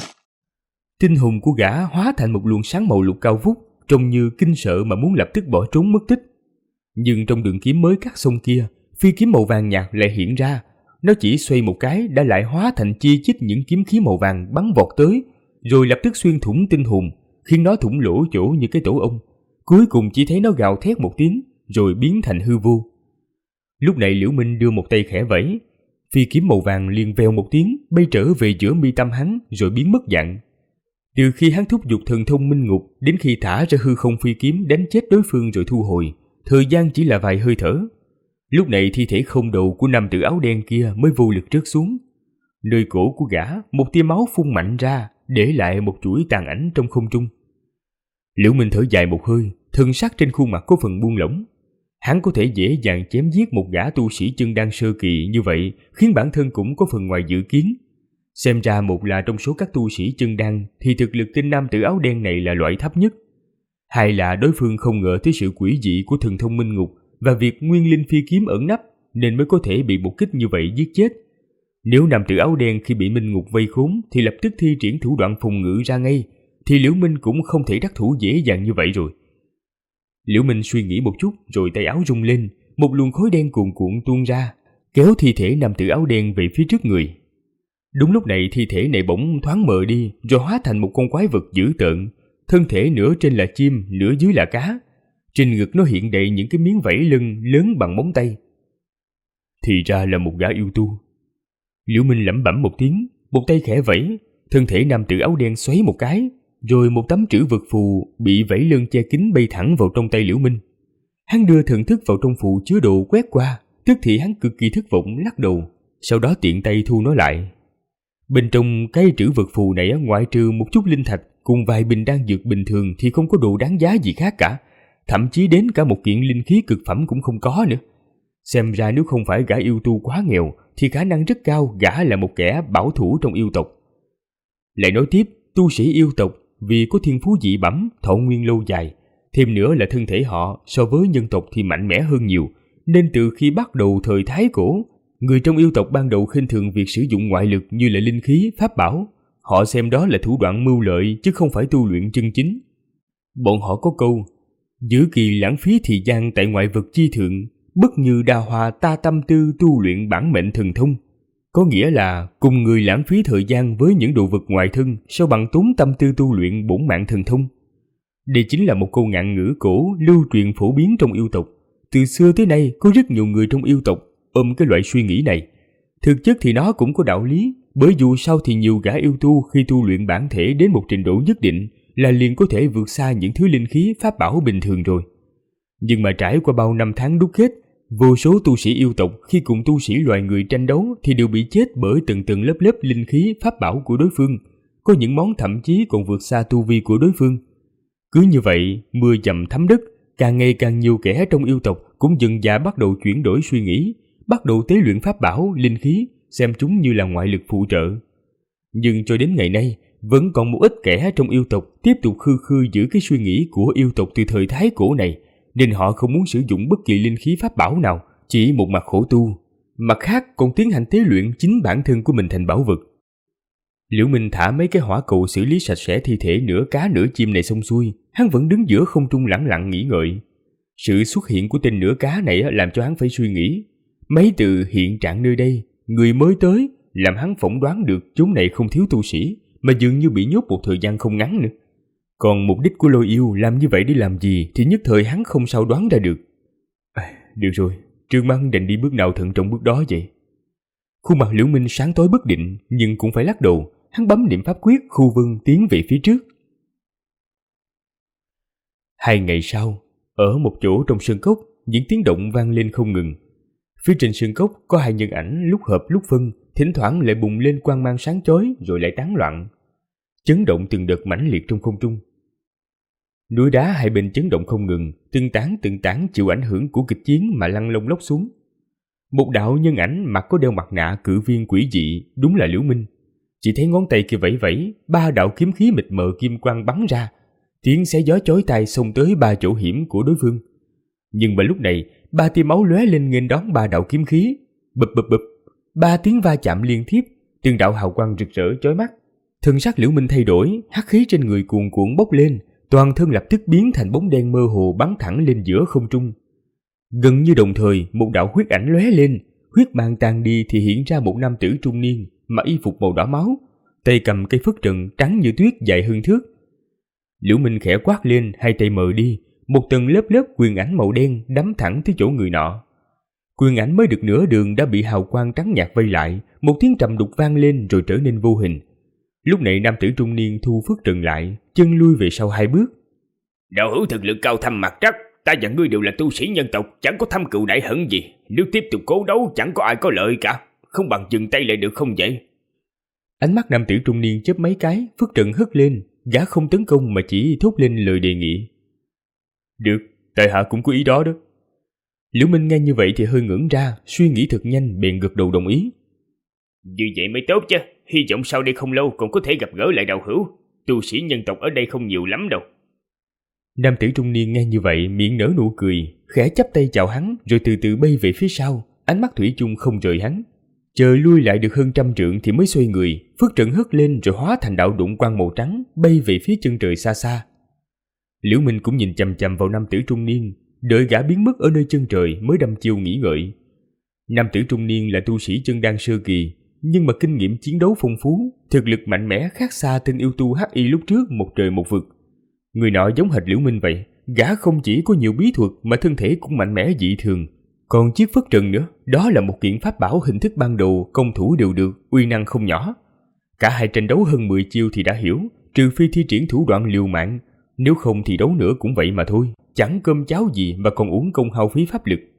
Tinh hồn của gã hóa thành một luồng sáng màu lục cao vút, trông như kinh sợ mà muốn lập tức bỏ trốn mất tích. Nhưng trong đường kiếm mới cắt xong kia, phi kiếm màu vàng nhạt lại hiện ra. Nó chỉ xoay một cái đã lại hóa thành chi chít những kiếm khí màu vàng bắn vọt tới, rồi lập tức xuyên thủng tinh hồn, khiến nó thủng lỗ chỗ như cái tổ ong. Cuối cùng chỉ thấy nó gào thét một tiếng, rồi biến thành hư vô. Lúc này Liễu Minh đưa một tay khẽ vẫy, phi kiếm màu vàng liền vèo một tiếng bay trở về giữa mi tâm hắn, rồi biến mất dạng. Từ khi hắn thúc giục thần thông minh ngục đến khi thả ra hư không phi kiếm đánh chết đối phương rồi thu hồi, thời gian chỉ là vài hơi thở. Lúc này thi thể không đầu của nam tử áo đen kia mới vô lực rớt xuống. Nơi cổ của gã, một tia máu phun mạnh ra, để lại một chuỗi tàn ảnh trong không trung. Liễu Minh thở dài một hơi, thần sắc trên khuôn mặt có phần buông lỏng. Hắn có thể dễ dàng chém giết một gã tu sĩ chân đan sơ kỳ như vậy, khiến bản thân cũng có phần ngoài dự kiến. Xem ra một là trong số các tu sĩ chân đan thì thực lực tên nam tử áo đen này là loại thấp nhất. Hai là đối phương không ngờ tới sự quỷ dị của thần thông minh ngục và việc nguyên linh phi kiếm ẩn nấp, nên mới có thể bị một kích như vậy giết chết. Nếu nam tử áo đen khi bị minh ngục vây khốn thì lập tức thi triển thủ đoạn phòng ngự ra ngay, thì Liễu Minh cũng không thể đắc thủ dễ dàng như vậy rồi. Liễu Minh suy nghĩ một chút rồi tay áo rung lên, một luồng khói đen cuồn cuộn tuôn ra, kéo thi thể nam tử áo đen về phía trước người. Đúng lúc này thi thể này bỗng thoáng mờ đi, rồi hóa thành một con quái vật dữ tợn, thân thể nửa trên là chim, nửa dưới là cá. Trên ngực nó hiện đầy những cái miếng vảy lưng lớn bằng móng tay. Thì ra là một gã yêu tu. Liễu Minh lẩm bẩm một tiếng, một tay khẽ vẫy, thân thể nam tử áo đen xoáy một cái, rồi một tấm trữ vật phù bị vảy lưng che kín bay thẳng vào trong tay Liễu Minh. Hắn đưa thần thức vào trong phù chứa đồ quét qua, tức thì hắn cực kỳ thất vọng lắc đầu, sau đó tiện tay thu nó lại. Bên trong cái trữ vật phù này ngoại trừ một chút linh thạch cùng vài bình đan dược bình thường thì không có đồ đáng giá gì khác cả, thậm chí đến cả một kiện linh khí cực phẩm cũng không có nữa. Xem ra nếu không phải gã yêu tu quá nghèo thì khả năng rất cao gã là một kẻ bảo thủ trong yêu tộc. Lại nói tiếp, tu sĩ yêu tộc vì có thiên phú dị bẩm, thọ nguyên lâu dài, thêm nữa là thân thể họ so với nhân tộc thì mạnh mẽ hơn nhiều, nên từ khi bắt đầu thời Thái Cổ, người trong yêu tộc ban đầu khinh thường việc sử dụng ngoại lực như là linh khí, pháp bảo. Họ xem đó là thủ đoạn mưu lợi chứ không phải tu luyện chân chính. Bọn họ có câu, giữ kỳ lãng phí thời gian tại ngoại vật chi thượng, bất như đa hoa ta tâm tư tu luyện bản mệnh thần thông. Có nghĩa là cùng người lãng phí thời gian với những đồ vật ngoại thân sao bằng tốn tâm tư tu luyện bổn mạng thần thông. Đây chính là một câu ngạn ngữ cổ lưu truyền phổ biến trong yêu tộc. Từ xưa tới nay có rất nhiều người trong yêu tộc ôm cái loại suy nghĩ này. Thực chất thì nó cũng có đạo lý, bởi dù sao thì nhiều gã yêu tu khi tu luyện bản thể đến một trình độ nhất định là liền có thể vượt xa những thứ linh khí pháp bảo bình thường rồi. Nhưng mà trải qua bao năm tháng đúc kết, vô số tu sĩ yêu tộc khi cùng tu sĩ loài người tranh đấu thì đều bị chết bởi từng tầng lớp lớp linh khí pháp bảo của đối phương, có những món thậm chí còn vượt xa tu vi của đối phương. Cứ như vậy, mưa dầm thấm đất, càng ngày càng nhiều kẻ trong yêu tộc cũng dần dà bắt đầu chuyển đổi suy nghĩ, bắt đầu tế luyện pháp bảo, linh khí, xem chúng như là ngoại lực phụ trợ. Nhưng cho đến ngày nay, vẫn còn một ít kẻ trong yêu tộc tiếp tục khư khư giữ cái suy nghĩ của yêu tộc từ thời Thái Cổ này, nên họ không muốn sử dụng bất kỳ linh khí pháp bảo nào, chỉ một mặt khổ tu, mặt khác còn tiến hành tế luyện chính bản thân của mình thành bảo vật. Liễu Minh thả mấy cái hỏa cầu xử lý sạch sẽ thi thể nửa cá nửa chim này xong xuôi, hắn vẫn đứng giữa không trung lẳng lặng nghĩ ngợi. Sự xuất hiện của tên nửa cá này làm cho hắn phải suy nghĩ. Mấy từ hiện trạng nơi đây, người mới tới, làm hắn phỏng đoán được chốn này không thiếu tu sĩ, mà dường như bị nhốt một thời gian không ngắn nữa. Còn mục đích của Lôi Yêu làm như vậy để làm gì thì nhất thời hắn không sao đoán ra được. Được rồi, Trương Măng định đi bước nào thận trọng bước đó vậy. Khuôn mặt Liễu Minh sáng tối bất định, nhưng cũng phải lắc đầu. Hắn bấm niệm pháp quyết khu vân tiến về phía trước. 2 ngày sau, ở một chỗ trong sơn cốc, những tiếng động vang lên không ngừng. Phía trên sơn cốc có 2 nhân ảnh lúc hợp lúc phân, thỉnh thoảng lại bùng lên quang mang sáng chói rồi lại tán loạn, chấn động từng đợt mãnh liệt trong không trung. Núi đá hai bên chấn động không ngừng, từng tảng chịu ảnh hưởng của kịch chiến mà lăn lông lốc xuống. Một đạo nhân ảnh mặt có đeo mặt nạ cự viên quỷ dị, đúng là Liễu Minh. Chỉ thấy ngón tay kia vẫy vẫy, 3 đạo kiếm khí mịt mờ kim quang bắn ra, tiếng xé gió chói tai xông tới 3 chỗ hiểm của đối phương. Nhưng mà lúc này, 3 tia máu lóe lên nghênh đón 3 đạo kiếm khí, bụp bụp bụp, 3 tiếng va chạm liên tiếp, từng đạo hào quang rực rỡ chói mắt. Thân sắc Liễu Minh thay đổi, hắc khí trên người cuồn cuộn bốc lên, toàn thân lập tức biến thành bóng đen mơ hồ bắn thẳng lên giữa không trung. Gần như đồng thời, một đạo huyết ảnh lóe lên, huyết mang tan đi thì hiện ra một nam tử trung niên, mặc y phục màu đỏ máu, tay cầm cây phất trần trắng như tuyết dài hơn thước. Liễu Minh khẽ quát lên, 2 tay mờ đi, một tầng lớp quyền ảnh màu đen đắm thẳng tới chỗ người nọ. Quyền ảnh mới được nửa đường đã bị hào quang trắng nhạt vây lại, một tiếng trầm đục vang lên rồi trở nên vô hình. Lúc này nam tử trung niên thu phất trần lại, chân lui về sau 2 bước. Đạo hữu thực lực cao thâm mặt trắc, ta và ngươi đều là tu sĩ nhân tộc, chẳng có thâm cừu đại hận gì. Nếu tiếp tục cố đấu chẳng có ai có lợi cả, không bằng dừng tay lại được không vậy? Ánh mắt nam tử trung niên chớp mấy cái, phất trần hất lên, gã không tấn công mà chỉ thốt lên lời đề nghị. Được, tại hạ cũng có ý đó đó. Liễu Minh nghe như vậy thì hơi ngẩn ra, suy nghĩ thật nhanh bèn gật đầu đồng ý. Như vậy mới tốt chứ, hy vọng sau đây không lâu còn có thể gặp gỡ lại đạo hữu. Tu sĩ nhân tộc ở đây không nhiều lắm đâu. Nam tử trung niên nghe như vậy miệng nở nụ cười, khẽ chắp tay chào hắn rồi từ từ bay về phía sau, ánh mắt thủy chung không rời hắn. Chờ lui lại được hơn 100 trượng thì mới xoay người, phất trận hất lên rồi hóa thành đạo đụng quang màu trắng bay về phía chân trời xa xa. Liễu Minh cũng nhìn chằm chằm vào nam tử trung niên, đợi gã biến mất ở nơi chân trời mới đăm chiêu nghĩ ngợi. Nam tử trung niên là tu sĩ chân đan sơ kỳ, nhưng mà kinh nghiệm chiến đấu phong phú, thực lực mạnh mẽ khác xa tên yêu tu HI lúc trước một trời một vực. Người nọ giống hệt Liễu Minh vậy, gã không chỉ có nhiều bí thuật mà thân thể cũng mạnh mẽ dị thường. Còn chiếc phất trần nữa, đó là một kiện pháp bảo hình thức ban đầu, công thủ đều được, uy năng không nhỏ. Cả hai tranh đấu hơn 10 chiêu thì đã hiểu, trừ phi thi triển thủ đoạn liều mạng, nếu không thì đấu nữa cũng vậy mà thôi, chẳng cơm cháo gì mà còn uổng công hao phí pháp lực.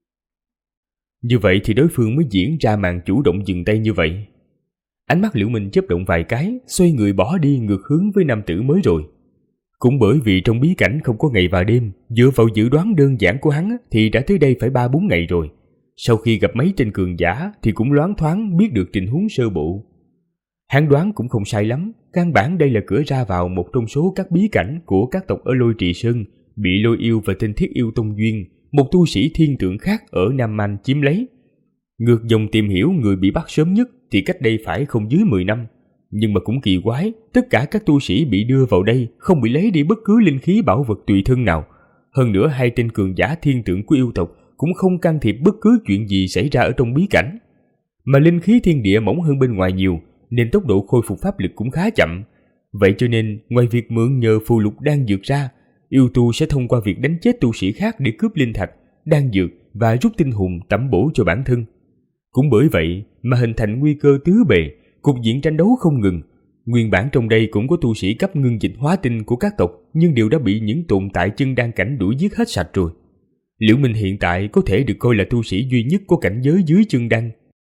Như vậy thì đối phương mới diễn ra màn chủ động dừng tay như vậy. Ánh mắt Liễu Minh chớp động vài cái, xoay người bỏ đi ngược hướng với nam tử mới rồi. Cũng bởi vì trong bí cảnh không có ngày và đêm, dựa vào dự đoán đơn giản của hắn thì đã tới đây phải 3-4 ngày rồi. Sau khi gặp mấy tên cường giả thì cũng loáng thoáng biết được tình huống sơ bộ. Hắn đoán cũng không sai lắm, căn bản đây là cửa ra vào một trong số các bí cảnh của các tộc ở Lôi Trì Sơn, bị Lôi Yêu và tên Thiết Yêu Tông Duyên, một tu sĩ thiên tượng khác ở Nam Man chiếm lấy. Ngược dòng tìm hiểu người bị bắt sớm nhất thì cách đây phải không dưới 10 năm. Nhưng mà cũng kỳ quái, tất cả các tu sĩ bị đưa vào đây không bị lấy đi bất cứ linh khí bảo vật tùy thân nào. Hơn nữa 2 tên cường giả thiên tượng của yêu tộc cũng không can thiệp bất cứ chuyện gì xảy ra ở trong bí cảnh. Mà linh khí thiên địa mỏng hơn bên ngoài nhiều, nên tốc độ khôi phục pháp lực cũng khá chậm. Vậy cho nên, ngoài việc mượn nhờ phù lục đan dược ra, yêu tu sẽ thông qua việc đánh chết tu sĩ khác để cướp linh thạch, đan dược và rút tinh hồn tẩm bổ cho bản thân. Cũng bởi vậy mà hình thành nguy cơ tứ bề, cục diện tranh đấu không ngừng. Nguyên bản trong đây cũng có tu sĩ cấp ngưng dịch hóa tinh của các tộc, nhưng đều đã bị những tồn tại chân đan cảnh đuổi giết hết sạch rồi. Liễu Minh hiện tại có thể được coi là tu sĩ duy nhất có cảnh giới dưới chân đan.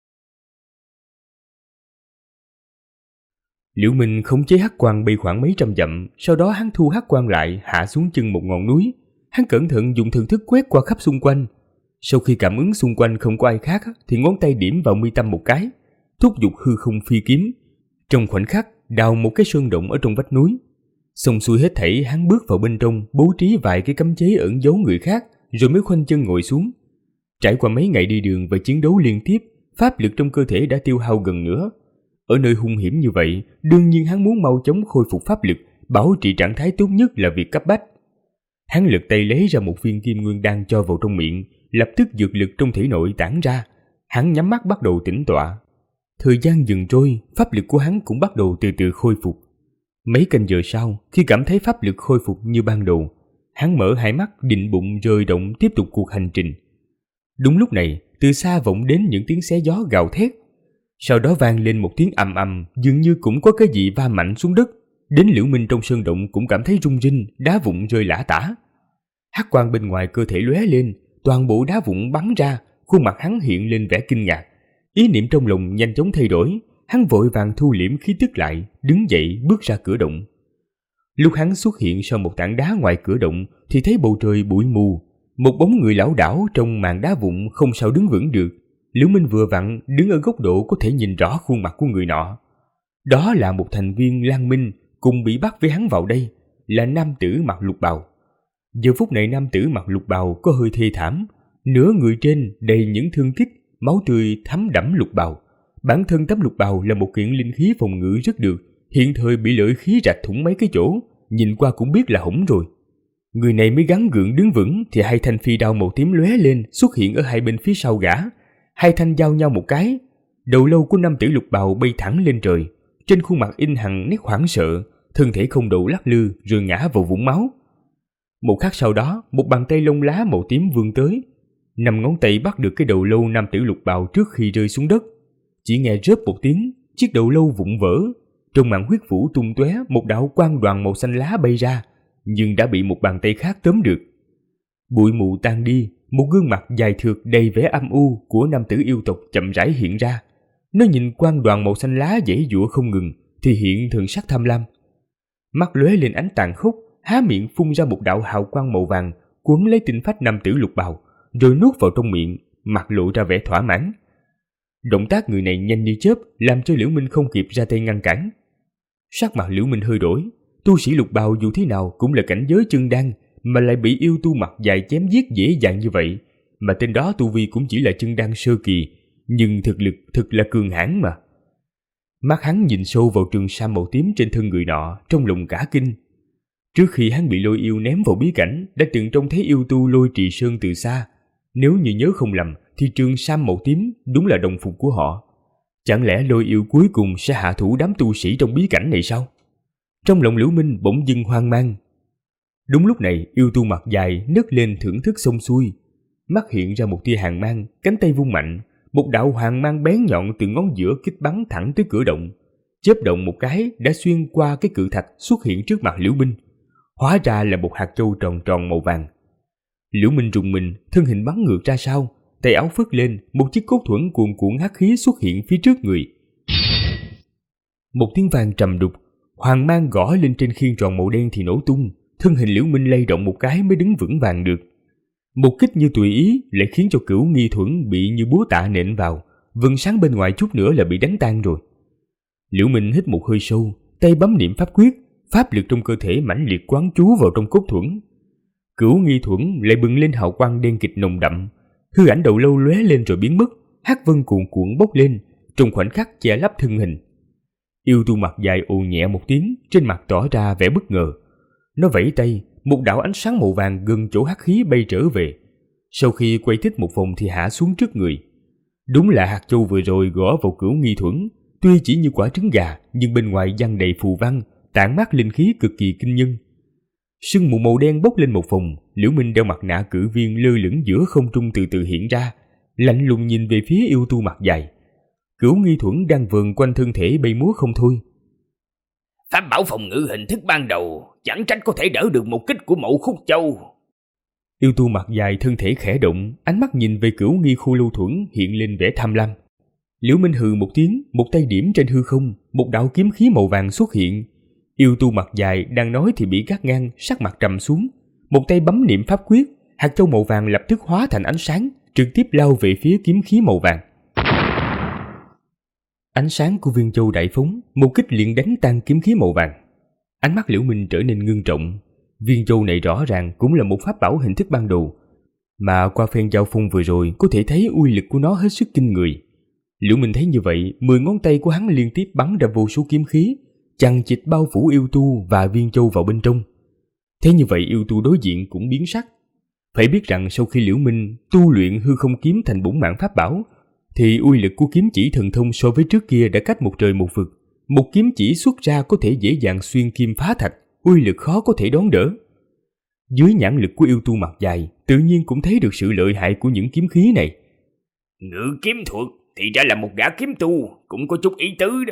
Liễu Minh khống chế hắc quang bay khoảng mấy trăm dặm, sau đó hắn thu hắc quang lại hạ xuống chân một ngọn núi. Hắn cẩn thận dùng thần thức quét qua khắp xung quanh. Sau khi cảm ứng xung quanh không có ai khác thì ngón tay điểm vào mi tâm một cái, thúc giục hư không phi kiếm. Trong khoảnh khắc đào một cái sơn động ở trong vách núi. Xong xuôi hết thảy, hắn bước vào bên trong, bố trí vài cái cấm chế ẩn giấu người khác, rồi mới khoanh chân ngồi xuống. Trải qua mấy ngày đi đường và chiến đấu liên tiếp, pháp lực trong cơ thể đã tiêu hao gần nửa. Ở nơi hung hiểm như vậy, đương nhiên hắn muốn mau chóng khôi phục pháp lực, bảo trì trạng thái tốt nhất là việc cấp bách. Hắn lật tay lấy ra một viên kim nguyên đan cho vào trong miệng, lập tức dược lực trong thể nội tản ra. Hắn nhắm mắt bắt đầu tĩnh tọa. Thời gian dần trôi, pháp lực của hắn cũng bắt đầu từ từ khôi phục. Mấy canh giờ sau, khi cảm thấy pháp lực khôi phục như ban đầu, hắn mở hai mắt định bụng rời động tiếp tục cuộc hành trình. Đúng lúc này, từ xa vọng đến những tiếng xé gió gào thét. Sau đó vang lên một tiếng ầm ầm, dường như cũng có cái gì va mạnh xuống đất. Đến Liễu Minh trong sơn động cũng cảm thấy rung rinh, đá vụn rơi lả tả. Hắc quang bên ngoài cơ thể lóe lên, toàn bộ đá vụn bắn ra, khuôn mặt hắn hiện lên vẻ kinh ngạc. Ý niệm trong lòng nhanh chóng thay đổi, hắn vội vàng thu liễm khí tức lại, đứng dậy bước ra cửa động. Lúc hắn xuất hiện sau một tảng đá ngoài cửa động thì thấy bầu trời bụi mù, một bóng người lảo đảo trong màn đá vụn không sao đứng vững được. Liễu Minh vừa vặn đứng ở góc độ có thể nhìn rõ khuôn mặt của người nọ. Đó là một thành viên Lan Minh cùng bị bắt với hắn vào đây, là nam tử mặc lục bào. Giờ phút này nam tử mặc lục bào có hơi thê thảm, nửa người trên đầy những thương tích, máu tươi thấm đẫm lục bào. Bản thân tấm lục bào là một kiện linh khí phòng ngự rất được, hiện thời bị lợi khí rạch thủng mấy cái chỗ, nhìn qua cũng biết là hỏng rồi. Người này mới gắng gượng đứng vững thì 2 thanh phi đao màu tím lóe lên xuất hiện ở hai bên phía sau gã. 2 thanh giao nhau một cái, đầu lâu của nam tử lục bào bay thẳng lên trời, trên khuôn mặt in hằn nét hoảng sợ, thân thể không đầu lắc lư rồi ngã vào vũng máu. Một khắc sau đó, một bàn tay lông lá màu tím vươn tới, 5 ngón tay bắt được cái đầu lâu nam tử lục bào trước khi rơi xuống đất. Chỉ nghe rớp một tiếng, chiếc đầu lâu vụn vỡ, trong màn huyết vũ tung tóe một đạo quang đoàn màu xanh lá bay ra, nhưng đã bị một bàn tay khác tóm được. Bụi mù tan đi, một gương mặt dài thượt đầy vẻ âm u của nam tử yêu tộc chậm rãi hiện ra. Nó nhìn quang đoàn màu xanh lá giãy giụa không ngừng thì hiện thần sắc tham lam. Mắt lóe lên ánh tàn khốc, há miệng phun ra một đạo hào quang màu vàng quấn lấy tinh phách nam tử lục bào, rồi nuốt vào trong miệng, mặt lộ ra vẻ thỏa mãn. Động tác người này nhanh như chớp, làm cho Liễu Minh không kịp ra tay ngăn cản. Sắc mặt Liễu Minh hơi đổi, tu sĩ lục bào dù thế nào cũng là cảnh giới chân đan, mà lại bị yêu tu mặt dài chém giết dễ dàng như vậy, mà tên đó tu vi cũng chỉ là chân đan sơ kỳ, nhưng thực lực thực là cường hãn mà. Mắt hắn nhìn sâu vào trường sam màu tím trên thân người nọ, trong lòng cả kinh. Trước khi hắn bị Lôi Yêu ném vào bí cảnh, đã từng trông thấy yêu tu Lôi Trì Sơn từ xa. Nếu như nhớ không lầm thì trường sam màu tím đúng là đồng phục của họ. Chẳng lẽ Lôi Yêu cuối cùng sẽ hạ thủ đám tu sĩ trong bí cảnh này sao? Trong lòng Liễu Minh bỗng dưng hoang mang. Đúng lúc này, yêu tu mặt dài nấc lên thưởng thức xong xuôi, mắt hiện ra một tia hàn mang, cánh tay vung mạnh, một đạo hoàng mang bén nhọn từ ngón giữa kích bắn thẳng tới cửa động, chớp động một cái đã xuyên qua cái cự thạch xuất hiện trước mặt Liễu Minh. Hóa ra là một hạt châu tròn tròn màu vàng. Liễu Minh rùng mình, thân hình bắn ngược ra sau, tay áo phất lên, một chiếc cốt thuẫn cuồn cuộn hắc khí xuất hiện phía trước người. Một tiếng vang trầm đục, hoàng mang gõ lên trên khiên tròn màu đen thì nổ tung, thân hình Liễu Minh lay động một cái mới đứng vững vàng được. Một kích như tùy ý lại khiến cho Cửu Nghi Thuẫn bị như búa tạ nện vào, vầng sáng bên ngoài chút nữa là bị đánh tan rồi. Liễu Minh hít một hơi sâu, tay bấm niệm pháp quyết, pháp lực trong cơ thể mãnh liệt quán chú vào trong cốt thuẫn. Cửu Nghi Thuẫn lại bừng lên hào quang đen kịt nồng đậm, hư ảnh đầu lâu lóe lên rồi biến mất, hắc vân cuồn cuộn bốc lên, trong khoảnh khắc che lấp thân hình. Yêu tu mặt dài ồ nhẹ một tiếng, trên mặt tỏ ra vẻ bất ngờ. Nó vẫy tay, một đạo ánh sáng màu vàng gần chỗ hắc khí bay trở về. Sau khi quay thích một vòng thì hạ xuống trước người. Đúng là hạt châu vừa rồi gõ vào cửu nghi thuẫn, tuy chỉ như quả trứng gà nhưng bên ngoài giăng đầy phù văn, tản mát linh khí cực kỳ kinh nhân. Sương mù màu đen bốc lên một vòng, Liễu Minh đeo mặt nạ cự viên lơ lửng giữa không trung từ từ hiện ra, lạnh lùng nhìn về phía yêu tu mặt dài. Cửu nghi thuẫn đang vờn quanh thân thể bay múa không thôi. Pháp bảo phòng ngự hình thức ban đầu chẳng trách có thể đỡ được một kích của Mậu Khúc Châu. Yêu tu mặt dài thân thể khẽ động, ánh mắt nhìn về cửu nghi khu lưu thuẫn hiện lên vẻ tham lam. Liễu Minh hừ một tiếng, một tay điểm trên hư không, một đạo kiếm khí màu vàng xuất hiện. Yêu tu mặt dài đang nói thì bị cắt ngang, sắc mặt trầm xuống. Một tay bấm niệm pháp quyết, hạt châu màu vàng lập tức hóa thành ánh sáng, trực tiếp lao về phía kiếm khí màu vàng. Ánh sáng của viên châu đại phóng, một kích liền đánh tan kiếm khí màu vàng. Ánh mắt Liễu Minh trở nên ngưng trọng. Viên châu này rõ ràng cũng là một pháp bảo hình thức ban đầu, mà qua phen giao phong vừa rồi có thể thấy uy lực của nó hết sức kinh người. Liễu Minh thấy như vậy, 10 ngón tay của hắn liên tiếp bắn ra vô số kiếm khí, chằng chịt bao phủ yêu tu và viên châu vào bên trong. Thế như vậy yêu tu đối diện cũng biến sắc. Phải biết rằng sau khi Liễu Minh tu luyện hư không kiếm thành bổn mạng pháp bảo, thì uy lực của kiếm chỉ thần thông so với trước kia đã cách một trời một vực. Một kiếm chỉ xuất ra có thể dễ dàng xuyên kim phá thạch, uy lực khó có thể đón đỡ. Dưới nhãn lực của yêu tu mặt dài, tự nhiên cũng thấy được sự lợi hại của những kiếm khí này. Ngự kiếm thuật thì ra là một gã kiếm tu, cũng có chút ý tứ đó.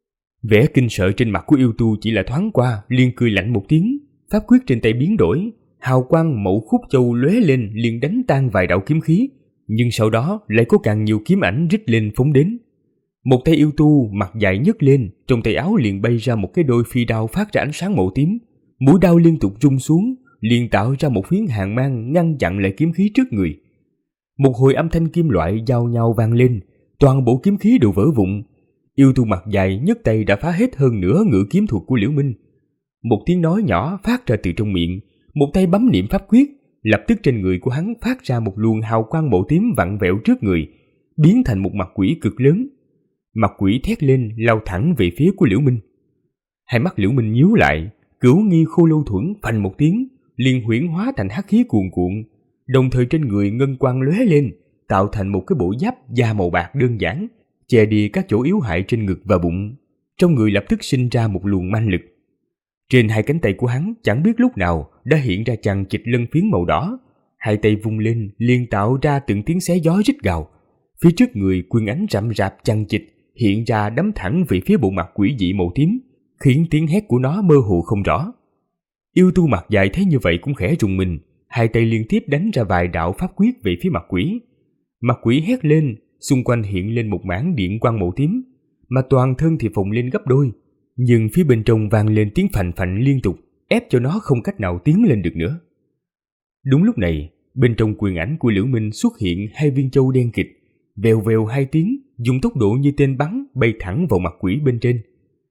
Vẻ kinh sợ trên mặt của yêu tu chỉ là thoáng qua, liền cười lạnh một tiếng, pháp quyết trên tay biến đổi, hào quang Mậu Khúc Châu lóe lên liền đánh tan vài đạo kiếm khí, nhưng sau đó lại có càng nhiều kiếm ảnh rít lên phóng đến. Một tay yêu tu mặt dài nhấc lên, trong tay áo liền bay ra một cái đôi phi đao phát ra ánh sáng màu tím, mũi đao liên tục rung xuống, liền tạo ra một phiến hàng mang ngăn chặn lại kiếm khí trước người. Một hồi âm thanh kim loại giao nhau vang lên, toàn bộ kiếm khí đều vỡ vụn. Yêu tu mặt dài nhấc tay đã phá hết hơn nửa ngự kiếm thuật của Liễu Minh. Một tiếng nói nhỏ phát ra từ trong miệng, một tay bấm niệm pháp quyết, lập tức trên người của hắn phát ra một luồng hào quang màu tím vặn vẹo trước người, biến thành một mặt quỷ cực lớn. Mặt quỷ thét lên lao thẳng về phía của Liễu Minh. Hai mắt Liễu Minh nhíu lại, cửu nghi khô lâu thuẫn phành một tiếng, liền huyễn hóa thành hắc khí cuồn cuộn, đồng thời trên người ngân quang lóe lên, tạo thành một cái bộ giáp da màu bạc đơn giản, che đi các chỗ yếu hại trên ngực và bụng. Trong người lập tức sinh ra một luồng manh lực. Trên hai cánh tay của hắn chẳng biết lúc nào đã hiện ra chằng chịt lân phiến màu đỏ, hai tay vung lên liền tạo ra từng tiếng xé gió rít gào. Phía trước người quyền ánh rậm rạp chằng chịt hiện ra đấm thẳng về phía bộ mặt quỷ dị màu tím, khiến tiếng hét của nó mơ hồ không rõ. Yêu tu mặt dài thấy như vậy cũng khẽ rùng mình, hai tay liên tiếp đánh ra vài đạo pháp quyết về phía mặt quỷ. Mặt quỷ hét lên, xung quanh hiện lên một mảng điện quang màu tím, mà toàn thân thì phồng lên gấp đôi, nhưng phía bên trong vang lên tiếng phành phành liên tục, ép cho nó không cách nào tiến lên được nữa. Đúng lúc này, bên trong quyền ảnh của Liễu Minh xuất hiện hai viên châu đen kịt, vèo vèo hai tiếng, dùng tốc độ như tên bắn bay thẳng vào mặt quỷ bên trên.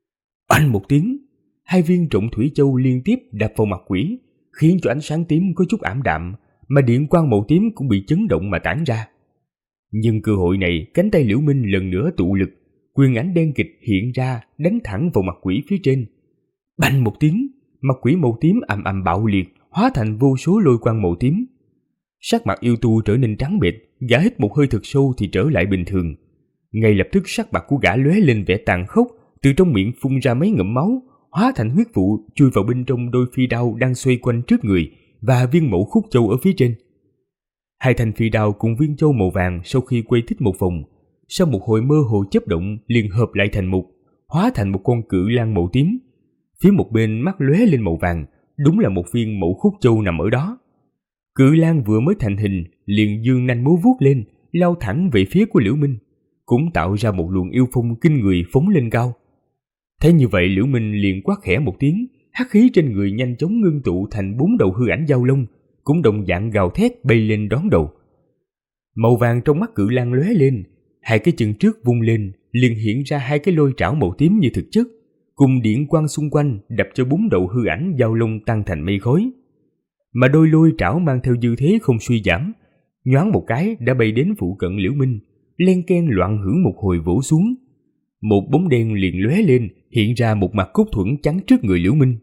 Oanh một tiếng, hai viên trọng thủy châu liên tiếp đập vào mặt quỷ, khiến cho ánh sáng tím có chút ảm đạm, mà điện quang màu tím cũng bị chấn động mà tản ra. Nhưng cơ hội này, cánh tay Liễu Minh lần nữa tụ lực, quyền ảnh đen kịch hiện ra đánh thẳng vào mặt quỷ phía trên. Bành một tiếng, mặt quỷ màu tím ầm ầm bạo liệt, hóa thành vô số lôi quang màu tím. Sắc mặt yêu tu trở nên trắng bệch, gã hít một hơi thật sâu thì trở lại bình thường. Ngay lập tức sắc mặt của gã lóe lên vẻ tàn khốc, từ trong miệng phun ra mấy ngụm máu, hóa thành huyết vụ chui vào bên trong đôi phi đao đang xoay quanh trước người và viên Mậu Khúc Châu ở phía trên. Hai thanh phi đao cùng viên châu màu vàng sau khi quay thích một vòng, sau một hồi mơ hồ chớp động liền hợp lại thành một, hóa thành một con cự lang màu tím. Phía một bên mắt lóe lên màu vàng, đúng là một viên Mậu Khúc Châu nằm ở đó. Cự lang vừa mới thành hình liền giương nanh múa vuốt lên, lao thẳng về phía của Liễu Minh, cũng tạo ra một luồng yêu phong kinh người phóng lên cao. Thấy như vậy, Liễu Minh liền quát khẽ một tiếng, hắc khí trên người nhanh chóng ngưng tụ thành 4 đầu hư ảnh giao long, cũng đồng dạng gào thét bay lên đón đầu. Màu vàng trong mắt cự lang lóe lên, hai cái chân trước vung lên liền hiện ra hai cái lôi trảo màu tím như thực chất, cùng điện quang xung quanh đập cho 4 đầu hư ảnh giao long tan thành mây khói. Mà đôi lôi trảo mang theo dư thế không suy giảm, nhoáng một cái đã bay đến phụ cận Liễu Minh, len ken loạn hưởng một hồi vỗ xuống. Một bóng đen liền lóe lên, hiện ra một mặt cốt thuẫn chắn trước người Liễu Minh.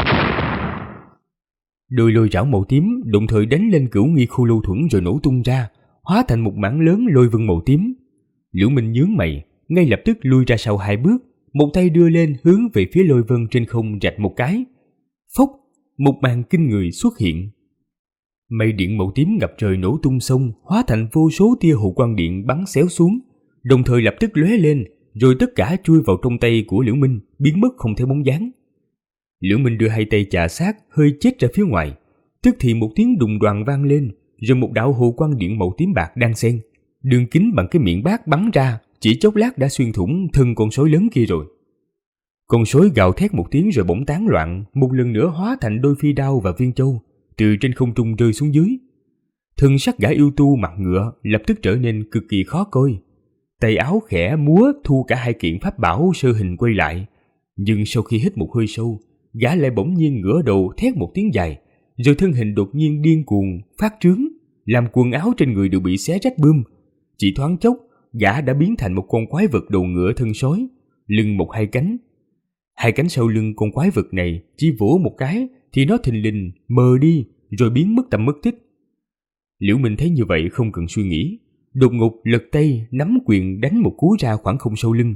Đôi lôi rảo màu tím đồng thời đánh lên cửu nghi khô lâu thuẫn rồi nổ tung ra, hóa thành một mảng lớn lôi vân màu tím. Liễu Minh nhướng mày, ngay lập tức lui ra sau 2 bước, một tay đưa lên hướng về phía lôi vân trên không rạch một cái. Phốc, một màn kinh người xuất hiện. Mây điện màu tím ngập trời nổ tung sông, hóa thành vô số tia hồ quang điện bắn xéo xuống, đồng thời lập tức lóe lên, rồi tất cả chui vào trong tay của Liễu Minh, biến mất không thấy bóng dáng. Liễu Minh đưa 2 tay chà sát, hơi chết ra phía ngoài, tức thì một tiếng đùng đoàng vang lên, rồi một đạo hồ quang điện màu tím bạc đan xen, đường kính bằng cái miệng bát bắn ra, chỉ chốc lát đã xuyên thủng thân con sói lớn kia rồi. Con sói gào thét một tiếng rồi bỗng tán loạn, một lần nữa hóa thành đôi phi đao và viên châu, từ trên không trung rơi xuống dưới. Thân sắc gã yêu tu mặt ngựa lập tức trở nên cực kỳ khó coi. Tay áo khẽ múa thu cả 2 kiện pháp bảo sơ hình quay lại, nhưng sau khi hít một hơi sâu, gã lại bỗng nhiên ngửa đầu thét một tiếng dài, rồi thân hình đột nhiên điên cuồng phát trướng, làm quần áo trên người đều bị xé rách bươm. Chỉ thoáng chốc, gã đã biến thành một con quái vật đầu ngựa thân sói, lưng một 2 cánh. 2 cánh sau lưng con quái vật này chỉ vỗ một cái thì nó thình lình mờ đi, rồi biến mất tầm mất tích. Liễu Minh thấy như vậy không cần suy nghĩ, đột ngột lật tay nắm quyền đánh một cú ra khoảng không sau lưng.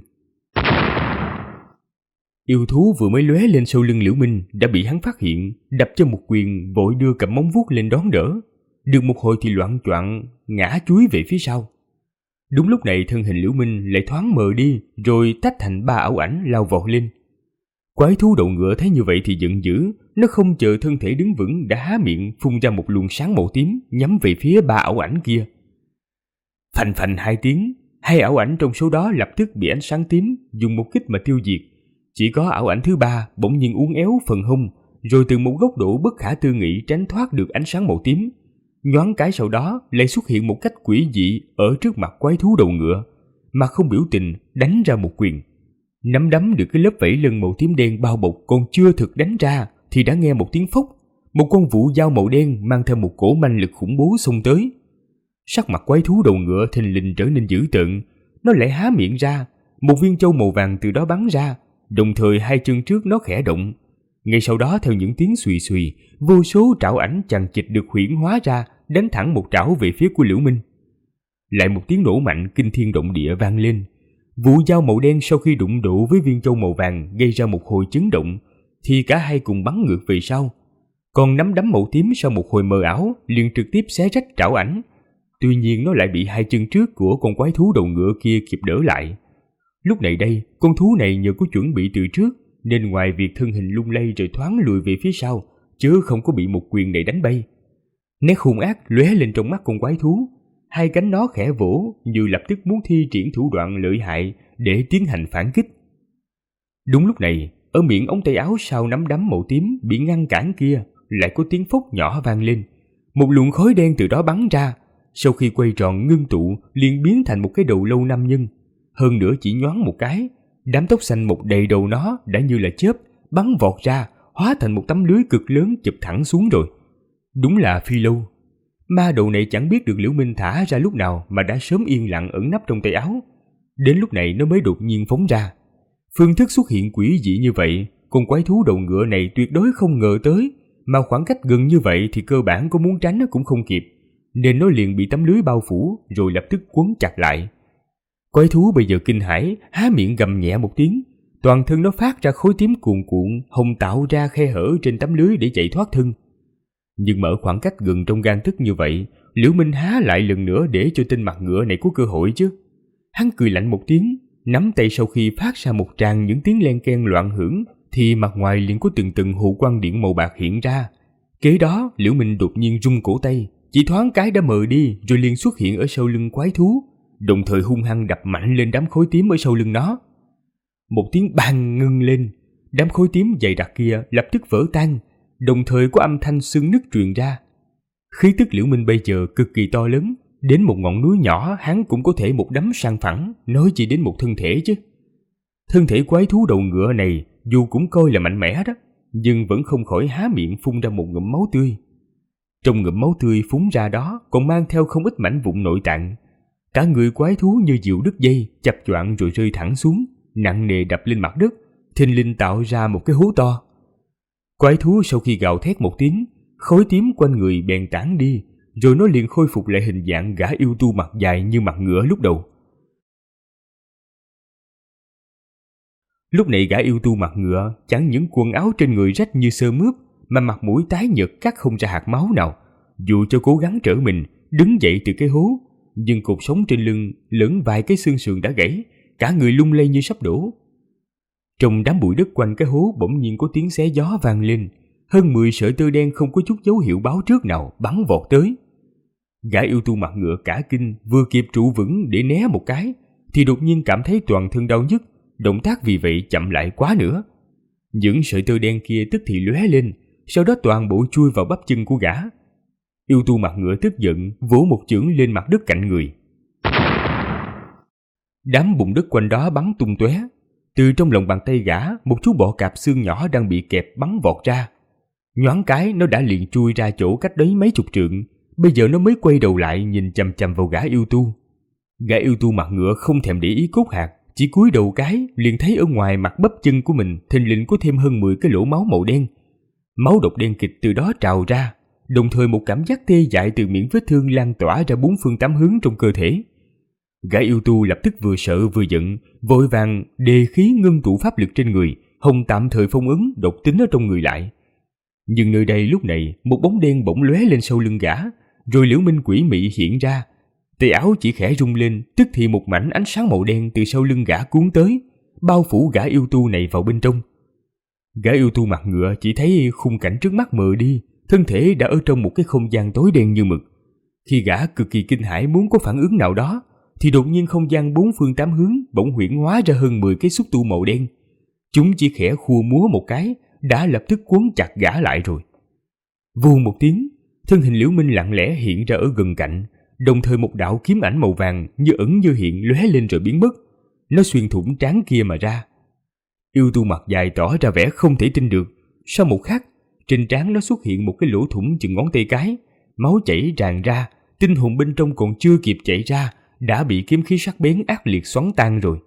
Yêu thú vừa mới lóe lên sau lưng Liễu Minh đã bị hắn phát hiện, đập cho một quyền, vội đưa cầm móng vuốt lên đón đỡ. Được một hồi thì loạng choạng ngã chúi về phía sau. Đúng lúc này thân hình Liễu Minh lại thoáng mờ đi, rồi tách thành 3 ảo ảnh lao vọt lên. Quái thú đầu ngựa thấy như vậy thì giận dữ, nó không chờ thân thể đứng vững đã há miệng phun ra một luồng sáng màu tím nhắm về phía 3 ảo ảnh kia. Phành phành 2 tiếng, 2 ảo ảnh trong số đó lập tức bị ánh sáng tím dùng một kích mà tiêu diệt. Chỉ có ảo ảnh thứ 3 bỗng nhiên uốn éo phần hông, rồi từ một góc độ bất khả tư nghị tránh thoát được ánh sáng màu tím. Nhoáng cái sau đó lại xuất hiện một cách quỷ dị ở trước mặt quái thú đầu ngựa, mà không biểu tình đánh ra một quyền. Nắm đấm được cái lớp vảy lưng màu tím đen bao bọc còn chưa thực đánh ra thì đã nghe một tiếng phốc, một con vũ dao màu đen mang theo một cổ manh lực khủng bố xông tới. Sắc mặt quái thú đầu ngựa thình lình trở nên dữ tợn, nó lại há miệng ra, một viên châu màu vàng từ đó bắn ra, đồng thời 2 chân trước nó khẽ động. Ngay sau đó theo những tiếng xùy xùy, vô số trảo ảnh chằng chịt được huyễn hóa ra, đánh thẳng một trảo về phía của Liễu Minh. Lại một tiếng nổ mạnh kinh thiên động địa vang lên. Vũ dao màu đen sau khi đụng độ với viên châu màu vàng gây ra một hồi chấn động, thì cả hai cùng bắn ngược về sau. Còn nắm đấm màu tím sau một hồi mờ ảo liền trực tiếp xé rách trảo ảnh. Tuy nhiên nó lại bị 2 chân trước của con quái thú đầu ngựa kia kịp đỡ lại. Lúc này đây, con thú này nhờ có chuẩn bị từ trước, nên ngoài việc thân hình lung lay rồi thoáng lùi về phía sau, chứ không có bị một quyền này đánh bay. Nét hung ác lóe lên trong mắt con quái thú, 2 cánh nó khẽ vỗ như lập tức muốn thi triển thủ đoạn lợi hại để tiến hành phản kích. Đúng lúc này, ở miệng ống tay áo sau nắm đấm màu tím bị ngăn cản kia lại có tiếng phốc nhỏ vang lên. Một luồng khói đen từ đó bắn ra, sau khi quay tròn ngưng tụ liền biến thành một cái đầu lâu nam nhân. Hơn nữa chỉ nhoáng một cái, đám tóc xanh một đầy đầu nó đã như là chớp bắn vọt ra, hóa thành một tấm lưới cực lớn chụp thẳng xuống rồi. Đúng là phi lâu. Ma đầu này chẳng biết được Liễu Minh thả ra lúc nào mà đã sớm yên lặng ẩn nấp trong tay áo. Đến lúc này nó mới đột nhiên phóng ra. Phương thức xuất hiện quỷ dị như vậy, con quái thú đầu ngựa này tuyệt đối không ngờ tới, mà khoảng cách gần như vậy thì cơ bản có muốn tránh nó cũng không kịp, nên nó liền bị tấm lưới bao phủ rồi lập tức quấn chặt lại. Quái thú bây giờ kinh hãi, há miệng gầm nhẹ một tiếng, toàn thân nó phát ra khối tím cuồn cuộn, hồng tạo ra khe hở trên tấm lưới để chạy thoát thân. Nhưng mà ở khoảng cách gần trong gang tấc như vậy, Liễu Minh há lại lần nữa để cho tên mặt ngựa này có cơ hội chứ. Hắn cười lạnh một tiếng, nắm tay sau khi phát ra một tràng những tiếng len keng loạn hưởng, thì mặt ngoài liền có từng từng hồ quang điện màu bạc hiện ra. Kế đó, Liễu Minh đột nhiên rung cổ tay, chỉ thoáng cái đã mờ đi rồi liền xuất hiện ở sau lưng quái thú, đồng thời hung hăng đập mạnh lên đám khối tím ở sau lưng nó. Một tiếng bang ngưng lên, đám khối tím dày đặc kia lập tức vỡ tan, đồng thời có âm thanh xương nứt truyền ra. Khí tức Liễu Minh bây giờ cực kỳ to lớn, đến một ngọn núi nhỏ hắn cũng có thể một đấm sang phẳng, nói chỉ đến một thân thể chứ. Thân thể quái thú đầu ngựa này dù cũng coi là mạnh mẽ đó, nhưng vẫn không khỏi há miệng phun ra một ngụm máu tươi. Trong ngụm máu tươi phúng ra đó còn mang theo không ít mảnh vụn nội tạng. Cả người quái thú như diều đứt dây, chập choạng rồi rơi thẳng xuống, nặng nề đập lên mặt đất, thình lình tạo ra một cái hố to. Quái thú sau khi gào thét một tiếng, khói tím quanh người bèn tản đi, rồi nó liền khôi phục lại hình dạng gã yêu tu mặt dài như mặt ngựa lúc đầu. Lúc này gã yêu tu mặt ngựa chẳng những quần áo trên người rách như sơ mướp, mà mặt mũi tái nhợt cắt không ra hạt máu nào. Dù cho cố gắng trở mình đứng dậy từ cái hố, nhưng cột sống trên lưng lẫn vài cái xương sườn đã gãy, cả người lung lay như sắp đổ. Trong đám bụi đất quanh cái hố bỗng nhiên có tiếng xé gió vang lên, hơn 10 sợi tơ đen không có chút dấu hiệu báo trước nào bắn vọt tới. Gã yêu tu mặt ngựa cả kinh, vừa kịp trụ vững để né một cái thì đột nhiên cảm thấy toàn thân đau nhức, động tác vì vậy chậm lại quá nữa. Những sợi tơ đen kia tức thì lóe lên, sau đó toàn bộ chui vào bắp chân của gã. Yêu tu mặt ngựa tức giận vỗ một chưởng lên mặt đất cạnh người. Đám bùn đất quanh đó bắn tung tóe. Từ trong lòng bàn tay gã, một chú bọ cạp xương nhỏ đang bị kẹp bắn vọt ra. Nhoáng cái nó đã liền chui ra chỗ cách đấy mấy chục trượng. Bây giờ nó mới quay đầu lại nhìn chằm chằm vào gã yêu tu. Gã yêu tu mặt ngựa không thèm để ý cốt hạt, chỉ cúi đầu cái liền thấy ở ngoài mặt bắp chân của mình thình lình có thêm hơn 10 cái lỗ máu màu đen. Máu độc đen kịch từ đó trào ra, đồng thời một cảm giác tê dại từ miệng vết thương lan tỏa ra bốn phương tám hướng trong cơ thể. Gã yêu tu lập tức vừa sợ vừa giận, vội vàng đề khí ngưng tụ pháp lực trên người, hồng tạm thời phong ấn độc tính ở trong người lại. Nhưng nơi đây lúc này một bóng đen bỗng lóe lên sau lưng gã, rồi liễu minh quỷ mị hiện ra. Tay áo chỉ khẽ rung lên, tức thì một mảnh ánh sáng màu đen từ sau lưng gã cuốn tới, bao phủ gã yêu tu này vào bên trong. Gã yêu tu mặt ngựa chỉ thấy khung cảnh trước mắt mờ đi, thân thể đã ở trong một cái không gian tối đen như mực. Khi gã cực kỳ kinh hãi muốn có phản ứng nào đó, thì đột nhiên không gian bốn phương tám hướng bỗng huyễn hóa ra hơn 10 cái xúc tu màu đen. Chúng chỉ khẽ khua múa một cái, đã lập tức quấn chặt gã lại rồi. Vù một tiếng, thân hình liễu minh lặng lẽ hiện ra ở gần cạnh, đồng thời một đạo kiếm ảnh màu vàng như ẩn như hiện lóe lên rồi biến mất. Nó xuyên thủng trán kia mà ra. Yêu tu mặt dài tỏ ra vẻ không thể tin được. Sau một khắc, trên trán nó xuất hiện một cái lỗ thủng chừng ngón tay cái, máu chảy tràn ra, tinh hồn bên trong còn chưa kịp chảy ra đã bị kiếm khí sắc bén ác liệt xoắn tan rồi.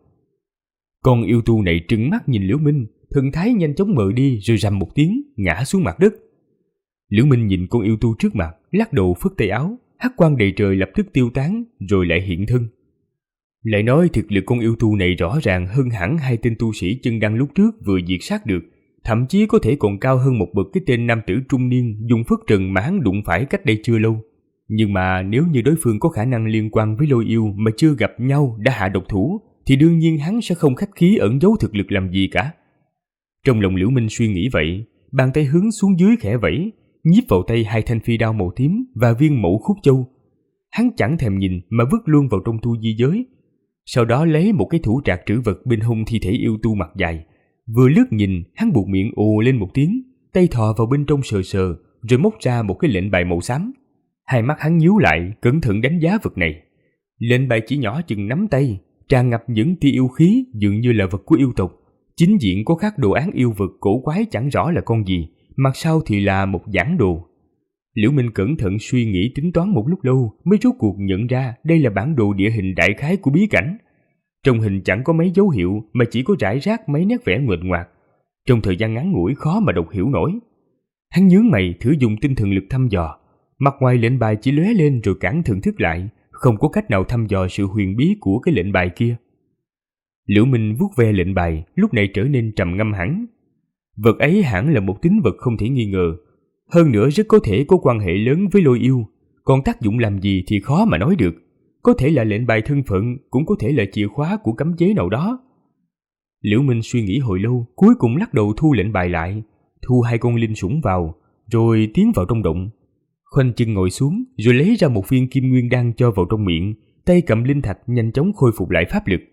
Con yêu tu này trừng mắt nhìn liễu minh, thần thái nhanh chóng mờ đi rồi rầm một tiếng ngã xuống mặt đất. Liễu minh nhìn con yêu tu trước mặt, lắc đầu phất tay áo, hắc quang đầy trời lập tức tiêu tán rồi lại hiện thân. Lại nói thực lực con yêu tu này rõ ràng hơn hẳn hai tên tu sĩ chân đăng lúc trước vừa diệt sát được, thậm chí có thể còn cao hơn một bậc cái tên nam tử trung niên dùng phất trần mà hắn đụng phải cách đây chưa lâu. Nhưng mà nếu như đối phương có khả năng liên quan với Lôi Yêu mà chưa gặp nhau đã hạ độc thủ, thì đương nhiên hắn sẽ không khách khí ẩn giấu thực lực làm gì cả. Trong lòng Liễu Minh suy nghĩ vậy, bàn tay hướng xuống dưới khẽ vẫy, nhíp vào tay hai thanh phi đao màu tím và viên mẫu khúc châu. Hắn chẳng thèm nhìn mà vứt luôn vào trong tu di giới. Sau đó lấy một cái thủ trạc trữ vật bên hông thi thể yêu tu mặt dài. Vừa lướt nhìn, hắn buột miệng ồ lên một tiếng, tay thò vào bên trong sờ sờ, rồi móc ra một cái lệnh bài màu xám. Hai mắt hắn nhíu lại, cẩn thận đánh giá vật này. Lệnh bài chỉ nhỏ chừng nắm tay, tràn ngập những tia yêu khí dường như là vật của yêu tộc. Chính diện có khắc đồ án yêu vật cổ quái chẳng rõ là con gì, mặt sau thì là một giảng đồ. Liễu Minh cẩn thận suy nghĩ tính toán một lúc lâu mới rốt cuộc nhận ra đây là bản đồ địa hình đại khái của bí cảnh. Trong hình chẳng có mấy dấu hiệu mà chỉ có rải rác mấy nét vẽ nguệch ngoạc. Trong thời gian ngắn ngủi khó mà đọc hiểu nổi. Hắn nhướng mày thử dùng tinh thần lực thăm dò. Mặt ngoài lệnh bài chỉ lóe lên rồi cản thần thức lại, không có cách nào thăm dò sự huyền bí của cái lệnh bài kia. Liễu Minh vuốt ve lệnh bài, lúc này trở nên trầm ngâm hẳn. Vật ấy hẳn là một tín vật không thể nghi ngờ, hơn nữa rất có thể có quan hệ lớn với Lôi Yêu, còn tác dụng làm gì thì khó mà nói được. Có thể là lệnh bài thân phận, cũng có thể là chìa khóa của cấm chế nào đó. Liễu Minh suy nghĩ hồi lâu, cuối cùng lắc đầu thu lệnh bài lại, thu hai con linh sủng vào, rồi tiến vào trong động. Khoanh chân ngồi xuống, rồi lấy ra một viên kim nguyên đan cho vào trong miệng, tay cầm linh thạch nhanh chóng khôi phục lại pháp lực.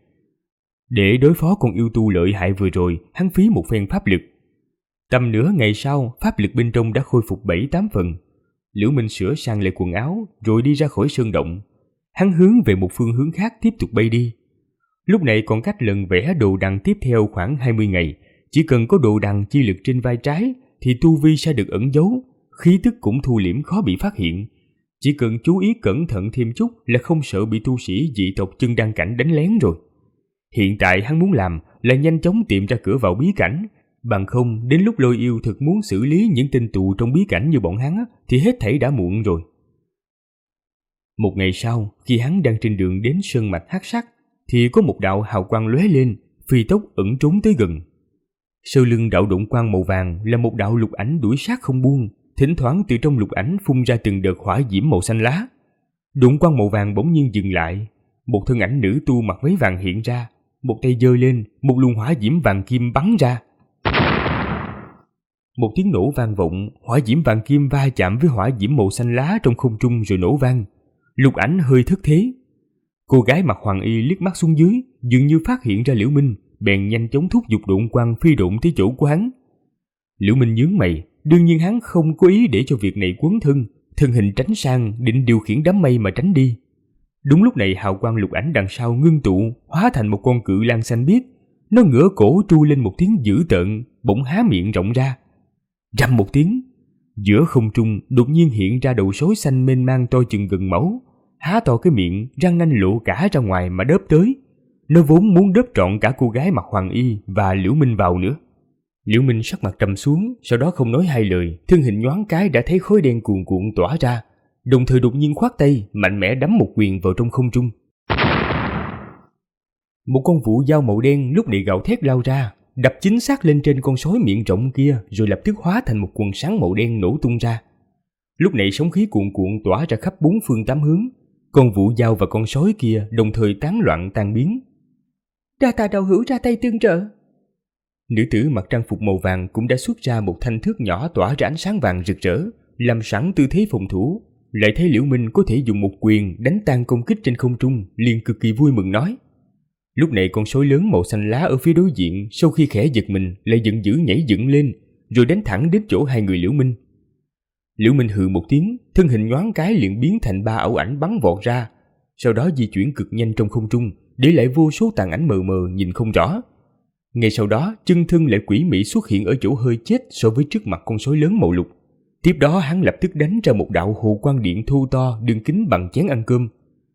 Để đối phó con yêu tu lợi hại vừa rồi, hắn phí một phen pháp lực. Tầm nửa ngày sau, pháp lực bên trong đã khôi phục 7-8 phần. Liễu Minh sửa sang lại quần áo, rồi đi ra khỏi sơn động. Hắn hướng về một phương hướng khác tiếp tục bay đi. Lúc này còn cách lần vẽ đồ đằng tiếp theo khoảng 20 ngày. Chỉ cần có đồ đằng chi lực trên vai trái, thì tu vi sẽ được ẩn giấu, khí tức cũng thu liễm khó bị phát hiện. Chỉ cần chú ý cẩn thận thêm chút là không sợ bị tu sĩ dị tộc chân đăng cảnh đánh lén rồi. Hiện tại hắn muốn làm là nhanh chóng tìm ra cửa vào bí cảnh, bằng không đến lúc Lôi Yêu thực muốn xử lý những tên tù trong bí cảnh như bọn hắn thì hết thảy đã muộn rồi. Một ngày sau, khi hắn đang trên đường đến sơn mạch hắc sắc, thì có một đạo hào quang lóe lên, phi tốc ẩn trốn tới gần. Sau lưng đạo độn quang màu vàng là một đạo lục ảnh đuổi sát không buông, thỉnh thoảng từ trong lục ảnh phun ra từng đợt hỏa diễm màu xanh lá. Độn quang màu vàng bỗng nhiên dừng lại, một thân ảnh nữ tu mặc váy vàng hiện ra, một tay giơ lên, một luồng hỏa diễm vàng kim bắn ra. Một tiếng nổ vang vọng, hỏa diễm vàng kim va chạm với hỏa diễm màu xanh lá trong không trung rồi nổ vang. Lục ảnh hơi thất thế. Cô gái mặc hoàng y liếc mắt xuống dưới, dường như phát hiện ra Liễu Minh, bèn nhanh chóng thúc giục độn quang phi độn tới chỗ của hắn. Liễu Minh nhướng mày, đương nhiên hắn không có ý để cho việc này quấn thân hình tránh sang định điều khiển đám mây mà tránh đi. Đúng lúc này hào quang lục ảnh đằng sau ngưng tụ, hóa thành một con cự lang xanh biếc. Nó ngửa cổ tru lên một tiếng dữ tợn, bỗng há miệng rộng ra. Rầm một tiếng, giữa không trung đột nhiên hiện ra đầu sói xanh mênh mang to chừng gần mẫu, há to cái miệng, răng nanh lộ cả ra ngoài mà đớp tới. Nó vốn muốn đớp trọn cả cô gái mặc hoàng y và Liễu Minh vào nữa. Liễu Minh sắc mặt trầm xuống, sau đó không nói hai lời, thân hình nhoáng cái đã thấy khói đen cuồn cuộn tỏa ra, đồng thời đột nhiên khoát tay, mạnh mẽ đấm một quyền vào trong không trung. Một con vũ dao màu đen lúc này gào thét lao ra, đập chính xác lên trên con sói miệng rộng kia, rồi lập tức hóa thành một quần sáng màu đen nổ tung ra. Lúc này sóng khí cuồn cuộn tỏa ra khắp bốn phương tám hướng, con vũ dao và con sói kia đồng thời tán loạn tan biến. Đa tạ đạo hữu ra tay tương trợ. Nữ tử mặc trang phục màu vàng cũng đã xuất ra một thanh thước nhỏ tỏa ra ánh sáng vàng rực rỡ, làm sẵn tư thế phòng thủ. Lại thấy Liễu Minh có thể dùng một quyền đánh tan công kích trên không trung, liền cực kỳ vui mừng nói. Lúc này con sói lớn màu xanh lá ở phía đối diện sau khi khẽ giật mình lại giận dữ nhảy dựng lên, rồi đánh thẳng đến chỗ hai người Liễu Minh. Liễu Minh hừ một tiếng, thân hình nhoáng cái liền biến thành ba ảo ảnh bắn vọt ra, sau đó di chuyển cực nhanh trong không trung, để lại vô số tàn ảnh mờ mờ nhìn không rõ. Ngay sau đó, chân thân lại quỷ mị xuất hiện ở chỗ hơi chết so với trước mặt con sói lớn màu lục. Tiếp đó hắn lập tức đánh ra một đạo hồ quang điện thô to đường kính bằng chén ăn cơm.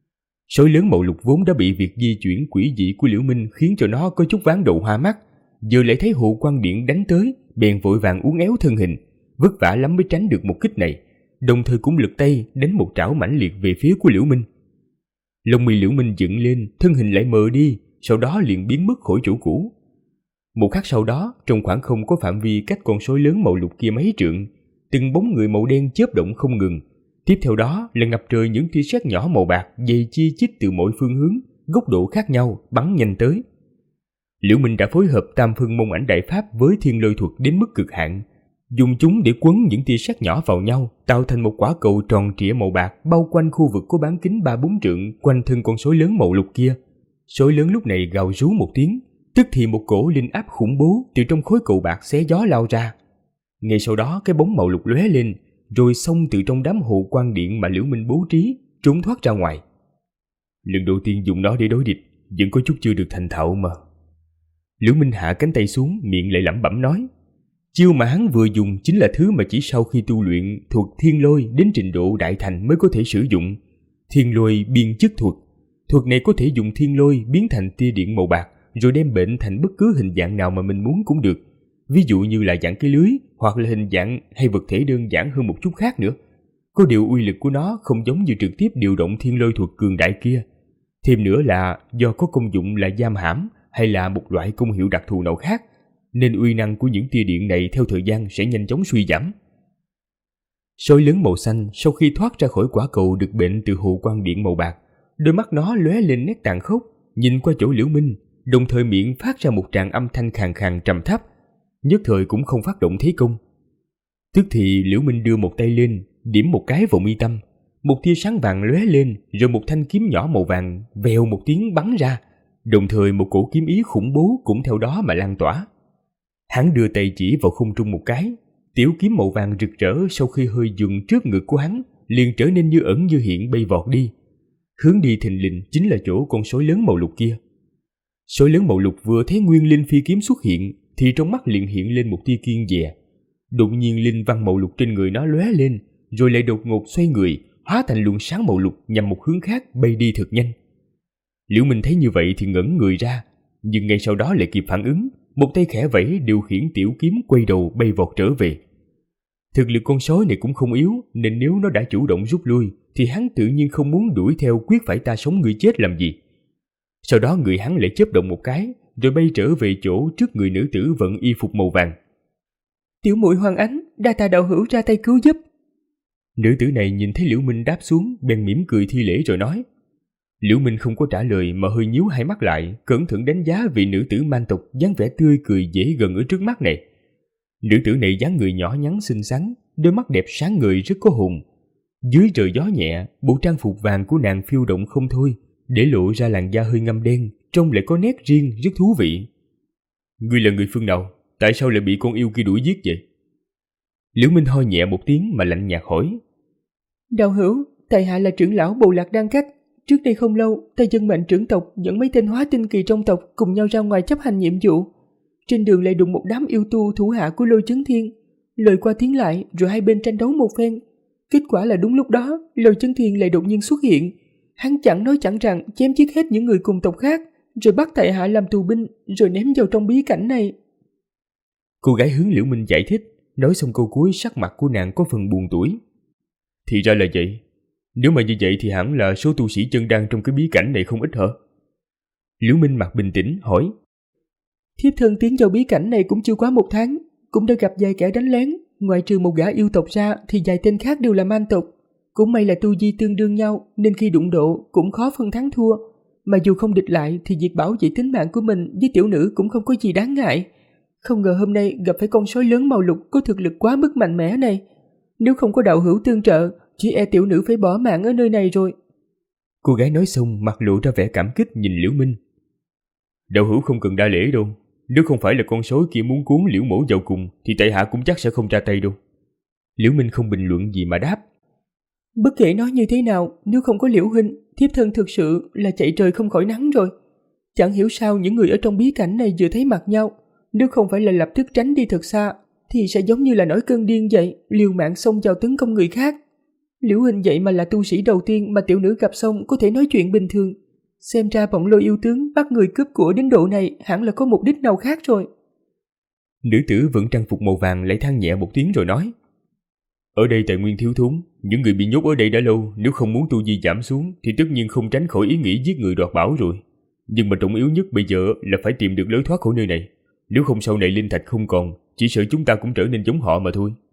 Sói lớn màu lục vốn đã bị việc di chuyển quỷ dị của Liễu Minh khiến cho nó có chút ván đầu hoa mắt, giờ lại thấy hồ quang điện đánh tới, bèn vội vàng uốn éo thân hình, vất vả lắm mới tránh được một kích này, đồng thời cũng lực tay đánh một trảo mãnh liệt về phía của Liễu Minh. Lông mi Liễu Minh dựng lên, thân hình lại mờ đi, sau đó liền biến mất khỏi chỗ cũ. Một khắc sau đó, trong khoảng không có phạm vi cách con sói lớn màu lục kia mấy trượng, từng bóng người màu đen chớp động không ngừng. Tiếp theo đó là ngập trời những tia sét nhỏ màu bạc dày chi chít từ mọi phương hướng, góc độ khác nhau bắn nhanh tới. Liễu Minh đã phối hợp tam phân môn ảnh đại pháp với thiên lôi thuật đến mức cực hạn, dùng chúng để quấn những tia sét nhỏ vào nhau, tạo thành một quả cầu tròn trịa màu bạc bao quanh khu vực có bán kính 3-4 trượng quanh thân con sói lớn màu lục kia. Sói lớn lúc này gào rú một tiếng, tức thì một cổ linh áp khủng bố từ trong khối cầu bạc xé gió lao ra. Ngay sau đó cái bóng màu lục lóe lên, rồi xông từ trong đám hồ quang điện mà Liễu Minh bố trí, trốn thoát ra ngoài. Lần đầu tiên dùng nó để đối địch, vẫn có chút chưa được thành thạo mà. Liễu Minh hạ cánh tay xuống, miệng lại lẩm bẩm nói. Chiêu mà hắn vừa dùng chính là thứ mà chỉ sau khi tu luyện thuật thiên lôi đến trình độ đại thành mới có thể sử dụng. Thiên lôi biên chức thuật. Thuật này có thể dùng thiên lôi biến thành tia điện màu bạc, rồi đem bệnh thành bất cứ hình dạng nào mà mình muốn cũng được. Ví dụ như là dạng cái lưới, hoặc là hình dạng hay vật thể đơn giản hơn một chút khác nữa. Có điều uy lực của nó không giống như trực tiếp điều động thiên lôi thuật cường đại kia. Thêm nữa là do có công dụng là giam hãm hay là một loại công hiệu đặc thù nào khác, nên uy năng của những tia điện này theo thời gian sẽ nhanh chóng suy giảm. Sói lớn màu xanh sau khi thoát ra khỏi quả cầu được bệnh từ hồ quang điện màu bạc, đôi mắt nó lóe lên nét tàn khốc, nhìn qua chỗ Liễu Minh, đồng thời miệng phát ra một tràng âm thanh khàn khàn trầm thấp, nhất thời cũng không phát động thế công. Tức thì Liễu Minh đưa một tay lên, điểm một cái vào mi tâm, một tia sáng vàng lóe lên, rồi một thanh kiếm nhỏ màu vàng vèo một tiếng bắn ra, đồng thời một cổ kiếm ý khủng bố cũng theo đó mà lan tỏa. Hắn đưa tay chỉ vào không trung một cái, tiểu kiếm màu vàng rực rỡ sau khi hơi dừng trước ngực của hắn liền trở nên như ẩn như hiện bay vọt đi. Hướng đi thình lình chính là chỗ con sói lớn màu lục kia. Sói lớn màu lục vừa thấy nguyên linh phi kiếm xuất hiện thì trong mắt liền hiện lên một tia kiêng dè. Đột nhiên linh văn màu lục trên người nó lóe lên, rồi lại đột ngột xoay người, hóa thành luồng sáng màu lục nhằm một hướng khác bay đi thật nhanh. Liễu Minh thấy như vậy thì ngẩn người ra, nhưng ngay sau đó lại kịp phản ứng, một tay khẽ vẫy điều khiển tiểu kiếm quay đầu bay vọt trở về. Thực lực con sói này cũng không yếu, nên nếu nó đã chủ động rút lui thì hắn tự nhiên không muốn đuổi theo quyết phải ta sống người chết làm gì. Sau đó người hắn lại chớp động một cái, rồi bay trở về chỗ trước người nữ tử vận y phục màu vàng. Tiểu muội Hoàng Ánh, đa tạ đạo hữu ra tay cứu giúp. Nữ tử này nhìn thấy Liễu Minh đáp xuống, bèn mỉm cười thi lễ rồi nói. Liễu Minh không có trả lời mà hơi nhíu hai mắt lại, cẩn thận đánh giá vị nữ tử man tộc dáng vẻ tươi cười dễ gần ở trước mắt này. Nữ tử này dáng người nhỏ nhắn xinh xắn, đôi mắt đẹp sáng ngời rất có hồn. Dưới trời gió nhẹ, bộ trang phục vàng của nàng phiêu động không thôi, để lộ ra làn da hơi ngăm đen, trông lại có nét riêng rất thú vị. Ngươi là người phương nào? Tại sao lại bị con yêu kia đuổi giết vậy? Liễu Minh ho nhẹ một tiếng mà lạnh nhạt hỏi. Đạo hữu, tại hạ là trưởng lão Bồ Lạc Đan Cách. Trước đây không lâu, ta dân mệnh trưởng tộc dẫn mấy tên hóa tinh kỳ trong tộc cùng nhau ra ngoài chấp hành nhiệm vụ. Trên đường lại đụng một đám yêu tu thủ hạ của Lôi Chấn Thiên. Lời qua tiếng lại rồi hai bên tranh đấu một phen. Kết quả là đúng lúc đó, Lôi Chấn Thiên lại đột nhiên xuất hiện. Hắn chẳng nói chẳng rằng chém giết hết những người cùng tộc khác, rồi bắt tại hạ làm tù binh, rồi ném vào trong bí cảnh này. Cô gái hướng Liễu Minh giải thích, nói xong câu cuối sắc mặt của nàng có phần buồn tủi. Thì ra là vậy. Nếu mà như vậy thì hẳn là số tu sĩ chân đan trong cái bí cảnh này không ít hả? Liễu Minh mặt bình tĩnh hỏi. Thiếp thân tiến vào bí cảnh này cũng chưa quá 1 tháng, cũng đã gặp vài kẻ đánh lén. Ngoại trừ một gã yêu tộc ra thì vài tên khác đều là man tộc. Cũng may là tu vi tương đương nhau nên khi đụng độ cũng khó phân thắng thua. Mà dù không địch lại thì việc bảo vệ tính mạng của mình với tiểu nữ cũng không có gì đáng ngại. Không ngờ hôm nay gặp phải con sói lớn màu lục có thực lực quá mức mạnh mẽ này. Nếu không có đạo hữu tương trợ, chỉ e tiểu nữ phải bỏ mạng ở nơi này rồi. Cô gái nói xong mặt lộ ra vẻ cảm kích nhìn Liễu Minh. Đạo hữu không cần đa lễ đâu. Nếu không phải là con sói kia muốn cuốn Liễu mẫu vào cùng thì tại hạ cũng chắc sẽ không ra tay đâu. Liễu Minh không bình luận gì mà đáp. Bất kể nói như thế nào, nếu không có Liễu huynh, thiếp thân thực sự là chạy trời không khỏi nắng rồi. Chẳng hiểu sao những người ở trong bí cảnh này vừa thấy mặt nhau, nếu không phải là lập tức tránh đi thật xa thì sẽ giống như là nổi cơn điên vậy, liều mạng xông vào tấn công người khác. Liễu huynh vậy mà là tu sĩ đầu tiên mà tiểu nữ gặp xong có thể nói chuyện bình thường. Xem ra bọn Lôi yêu tướng bắt người cướp của đến độ này hẳn là có mục đích nào khác rồi. Nữ tử vẫn trang phục màu vàng lại than nhẹ một tiếng rồi nói. Ở đây tài nguyên thiếu thốn, những người bị nhốt ở đây đã lâu, nếu không muốn tu vi giảm xuống thì tất nhiên không tránh khỏi ý nghĩ giết người đoạt bảo rồi. Nhưng mà trọng yếu nhất bây giờ là phải tìm được lối thoát khỏi nơi này. Nếu không sau này linh thạch không còn, chỉ sợ chúng ta cũng trở nên giống họ mà thôi.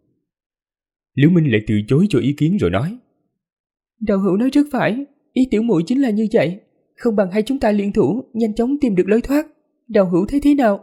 Liễu Minh lại từ chối cho ý kiến rồi nói. Đạo hữu nói rất phải, ý tiểu muội chính là như vậy. Không bằng hai chúng ta liên thủ, nhanh chóng tìm được lối thoát. Đạo hữu thấy thế nào?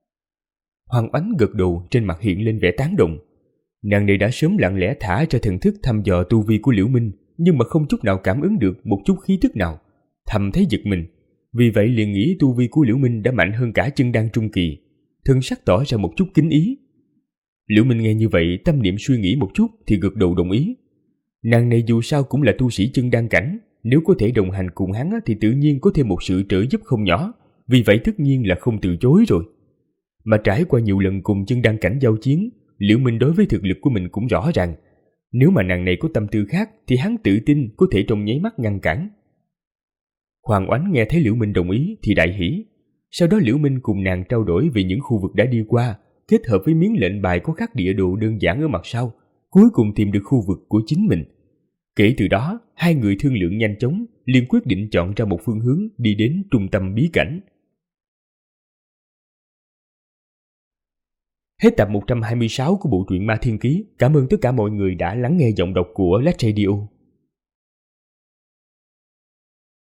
Hoàng Oánh gật đầu, trên mặt hiện lên vẻ tán đồng. Nàng này đã sớm lặng lẽ thả ra thần thức thăm dò tu vi của Liễu Minh, nhưng mà không chút nào cảm ứng được một chút khí tức nào, thầm thấy giật mình. Vì vậy liền nghĩ tu vi của Liễu Minh đã mạnh hơn cả chân đan trung kỳ, thân sắc tỏ ra một chút kính ý. Liễu Minh nghe như vậy, tâm niệm suy nghĩ một chút thì gật đầu đồng ý. Nàng này dù sao cũng là tu sĩ chân đan cảnh, nếu có thể đồng hành cùng hắn thì tự nhiên có thêm một sự trợ giúp không nhỏ, vì vậy tất nhiên là không từ chối rồi. Mà trải qua nhiều lần cùng chân đan cảnh giao chiến, Liễu Minh đối với thực lực của mình cũng rõ ràng. Nếu mà nàng này có tâm tư khác thì hắn tự tin có thể trong nháy mắt ngăn cản. Hoàng Oánh nghe thấy Liễu Minh đồng ý thì đại hỉ. Sau đó Liễu Minh cùng nàng trao đổi về những khu vực đã đi qua, kết hợp với miếng lệnh bài có khắc địa đồ đơn giản ở mặt sau, cuối cùng tìm được khu vực của chính mình. Kể từ đó, hai người thương lượng nhanh chóng, liền quyết định chọn ra một phương hướng đi đến trung tâm bí cảnh. Hết tập 126 của bộ truyện Ma Thiên Ký. Cảm ơn tất cả mọi người đã lắng nghe giọng đọc của Lách Radio.